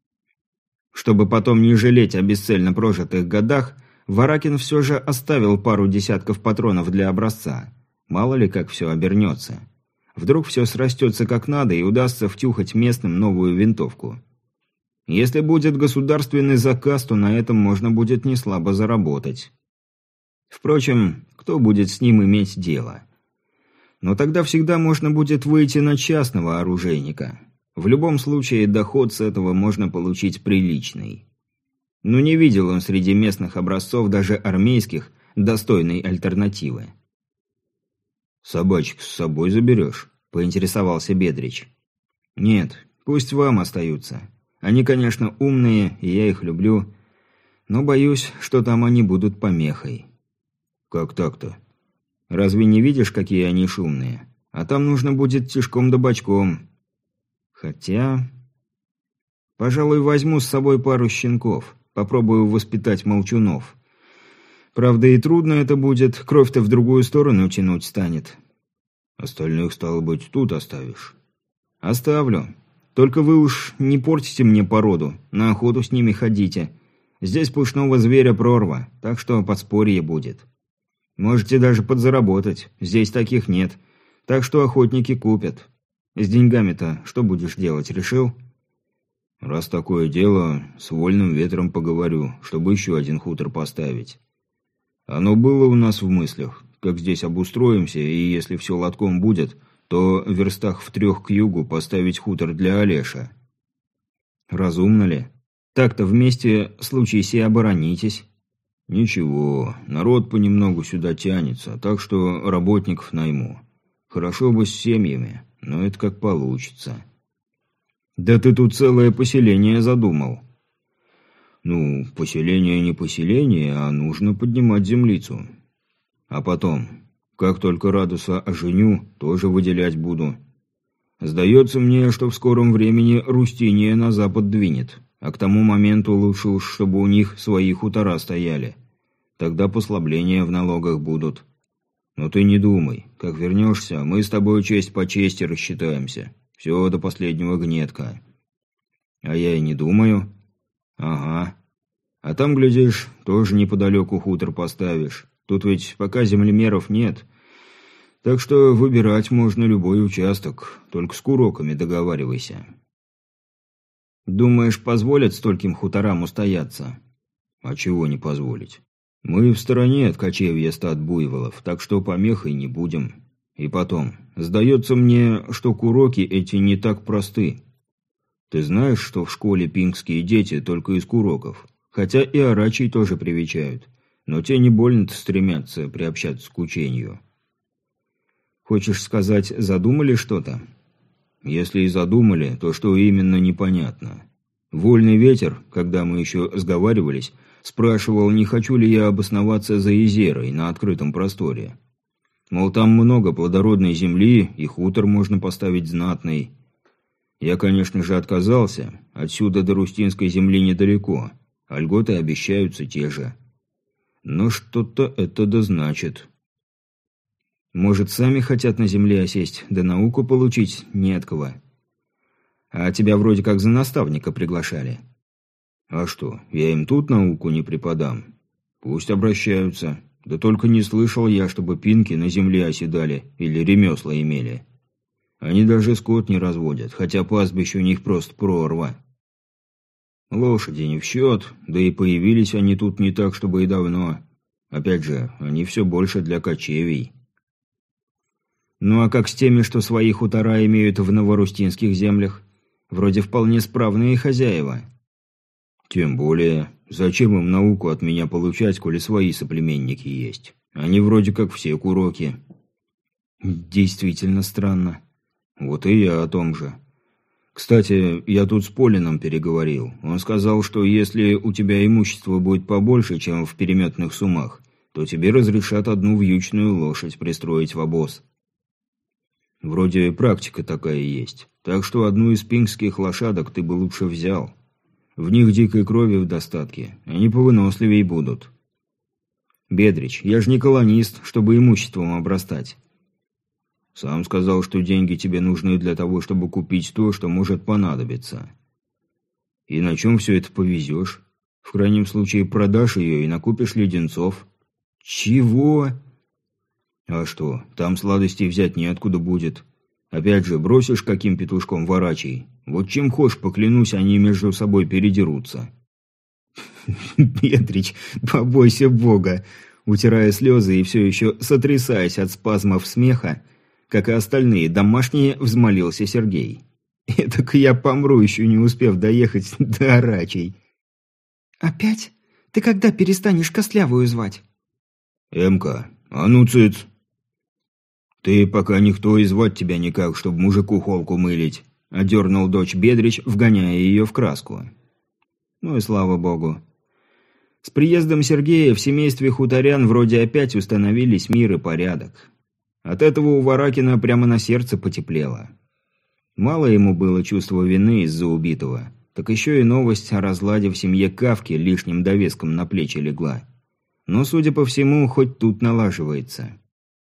A: Чтобы потом не жалеть о бесцельно прожитых годах, Варакин все же оставил пару десятков патронов для образца. Мало ли как все обернется. Вдруг все срастется как надо и удастся втюхать местным новую винтовку. Если будет государственный заказ, то на этом можно будет неслабо заработать. Впрочем, кто будет с ним иметь дело? Но тогда всегда можно будет выйти на частного оружейника. В любом случае, доход с этого можно получить приличный. Но не видел он среди местных образцов, даже армейских, достойной альтернативы.
B: «Собачек с собой заберешь?» – поинтересовался Бедрич.
A: «Нет, пусть вам остаются. Они, конечно, умные, и я их люблю, но боюсь, что там они будут помехой».
B: «Как так-то?»
A: «Разве не видишь, какие они шумные? А там нужно будет тишком да бочком. Хотя... Пожалуй, возьму с собой пару щенков, попробую воспитать молчунов. Правда, и трудно это будет, кровь-то в другую сторону тянуть станет».
B: «Остальных, стало быть, тут оставишь?»
A: «Оставлю. Только вы уж не портите мне породу, на охоту с ними ходите. Здесь пушного зверя прорва, так что подспорье будет. Можете даже подзаработать, здесь таких нет, так что охотники купят. С деньгами-то что будешь делать, решил?»
B: «Раз такое дело, с вольным ветром поговорю, чтобы еще один хутор поставить. Оно было у нас в мыслях, как здесь обустроимся, и если все лотком будет, то в верстах в трех к югу поставить хутор для Олеша».
A: «Разумно ли? Так-то вместе, случай сей, оборонитесь».
B: «Ничего, народ понемногу сюда тянется, так что работников найму. Хорошо бы с семьями, но это как получится».
A: «Да ты тут целое поселение задумал».
B: «Ну, поселение не поселение, а нужно поднимать землицу. А потом, как только Радуса оженю, тоже выделять буду. Сдается мне, что в скором времени Рустиния на запад двинет, А к тому моменту лучше уж, чтобы у них свои хутора стояли. Тогда послабления в налогах будут. Но ты не думай, как вернешься, мы с тобой честь по чести рассчитаемся. Все до последнего гнетка. А я и не думаю. Ага. А там, глядишь, тоже неподалеку хутор поставишь. Тут ведь пока землемеров нет. Так что выбирать можно любой участок. Только с куроками договаривайся.
A: Думаешь, позволят стольким хуторам устояться?
B: А чего не позволить? Мы в стороне от кочевья стад буйволов, так что помехой не будем. И потом, сдается мне, что куроки эти не так просты. Ты знаешь, что в школе пингские дети только из куроков? Хотя и арачей тоже привечают. Но те не больно-то стремятся приобщаться к учению.
A: Хочешь сказать, задумали что-то?
B: Если и задумали, то что именно непонятно. Вольный ветер, когда мы еще сговаривались, спрашивал, не хочу ли я обосноваться за Изерой на открытом просторе. Мол, там много плодородной земли, и хутор можно поставить знатный. Я, конечно же, отказался. Отсюда до Рустинской земли недалеко, а льготы обещаются те же. Но что-то это да значит.
A: Может, сами хотят на земле осесть, да науку получить не от кого. А тебя вроде как за наставника приглашали.
B: А что, я им тут науку не преподам? Пусть обращаются. Да только не слышал я, чтобы пинки на земле оседали или ремесла имели. Они даже скот не разводят, хотя пастбище у них просто прорва. Лошади не в счет, да и появились они тут не так, чтобы и давно. Опять же, они все больше для кочевий.
A: Ну а как с теми, что свои хутора имеют в новорустинских землях? Вроде вполне справные хозяева.
B: Тем более, зачем им науку от меня получать, коли свои соплеменники есть? Они вроде как все куроки.
A: Действительно странно.
B: Вот и я о том же. Кстати, я тут с Полином переговорил. Он сказал, что если у тебя имущество будет побольше, чем в переметных сумах, то тебе разрешат одну вьючную лошадь пристроить в обоз. Вроде практика такая есть. Так что одну из пингских лошадок ты бы лучше взял. В них дикой крови в достатке. Они повыносливее будут.
A: Бедрич, я же не колонист, чтобы имуществом обрастать.
B: Сам сказал, что деньги тебе нужны для того, чтобы купить то, что может понадобиться. И на чем все это повезешь? В крайнем случае продашь ее и накупишь леденцов.
A: Чего?
B: А что, там сладостей взять неоткуда будет. Опять же, бросишь каким петушком ворачей. Вот чем хочешь, поклянусь, они между собой передерутся.
A: Бедрич, побойся Бога. Утирая слезы и все еще сотрясаясь от спазмов смеха, как и остальные домашние, взмолился Сергей. «Этак я помру, еще не успев доехать до арачей».
C: «Опять? Ты когда перестанешь костлявую звать?»
B: «Эмка, а ну цыц! Ты пока никто и звать тебя никак, чтобы мужику холку мылить», — одернул дочь Бедрич, вгоняя ее в краску.
A: Ну и слава богу. С приездом Сергея в семействе хуторян вроде опять установились мир и порядок. От этого у Варакина прямо на сердце потеплело. Мало ему было чувства вины из-за убитого, так еще и новость о разладе в семье Кавки лишним довеском на плечи легла. Но, судя по всему, хоть тут налаживается.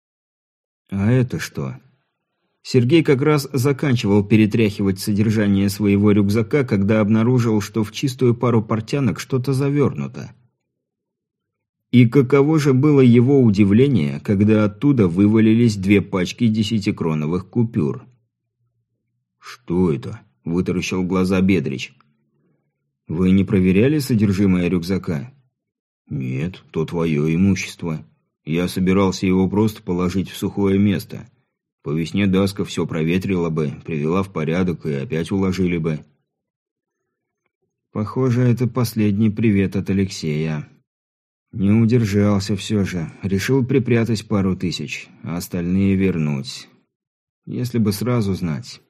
A: А это что? Сергей как раз заканчивал перетряхивать содержание своего рюкзака, когда обнаружил, что в чистую пару портянок что-то завернуто. И каково же было его удивление, когда оттуда вывалились две пачки десятикроновых купюр.
B: «Что это?» – вытаращил глаза Бедрич.
A: «Вы не проверяли содержимое рюкзака?»
B: «Нет, то твое имущество. Я собирался его просто положить в сухое место. По весне Даска все проветрила бы, привела в порядок и опять уложили бы».
A: «Похоже, это последний привет от Алексея. Не удержался все же. Решил припрятать пару тысяч, а остальные вернуть. Если бы сразу знать».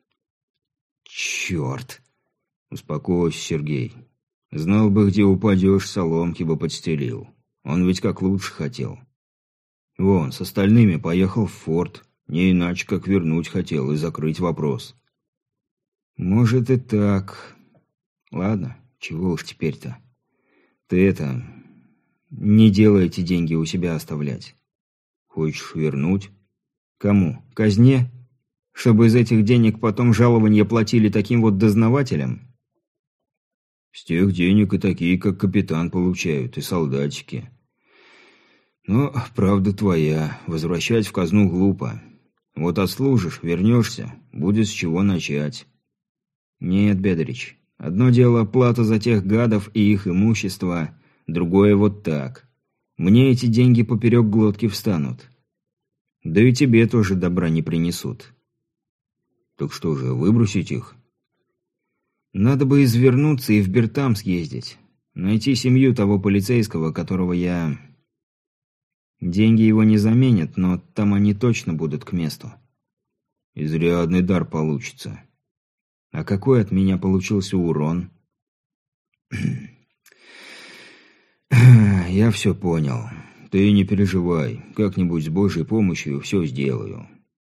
B: «Черт!» «Успокойся, Сергей. Знал бы, где упадешь, соломки бы подстелил. Он ведь как лучше хотел. Вон, с остальными поехал в форт. Не иначе, как вернуть хотел и закрыть вопрос».
A: «Может и так. Ладно, Чего уж теперь-то? Ты это... Не делай эти деньги у себя оставлять.
B: Хочешь вернуть?
A: Кому? Казне? Чтобы из этих денег потом жалования платили таким вот дознавателям?
B: С тех денег и такие, как капитан, получают, и солдатики. Но правда твоя, возвращать в казну глупо. Вот отслужишь, вернешься, будет с чего начать.
A: Нет, Бедрич, одно дело плата за тех гадов и их имущество, другое вот так. Мне эти деньги поперек глотки встанут. Да и тебе тоже добра не принесут.
B: Так что же, выбросить их?
A: Надо бы извернуться и в Бертам съездить. Найти семью того полицейского, которого я... Деньги его не заменят, но там они точно будут к месту.
B: Изрядный дар получится.
A: А какой от меня получился урон?
B: Я все понял. Ты не переживай, как-нибудь с Божьей помощью все сделаю.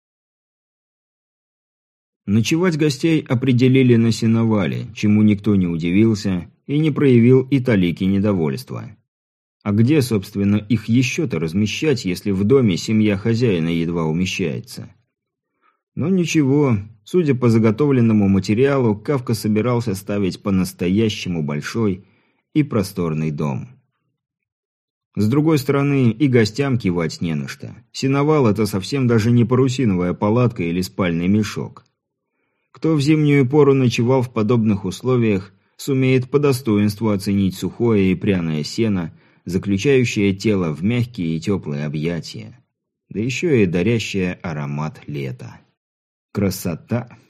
A: Ночевать гостей определили на сеновале, чему никто не удивился и не проявил и талики недовольства. А где, собственно, их еще-то размещать, если в доме семья хозяина едва умещается? Но ничего, судя по заготовленному материалу, Кавка собирался ставить по-настоящему большой и просторный дом. С другой стороны, и гостям кивать не на что. Сеновал – это совсем даже не парусиновая палатка или спальный мешок. Кто в зимнюю пору ночевал в подобных условиях, сумеет по достоинству оценить сухое и пряное сено, заключающее тело в мягкие и теплые объятия, да еще и дарящее аромат лета. Красота!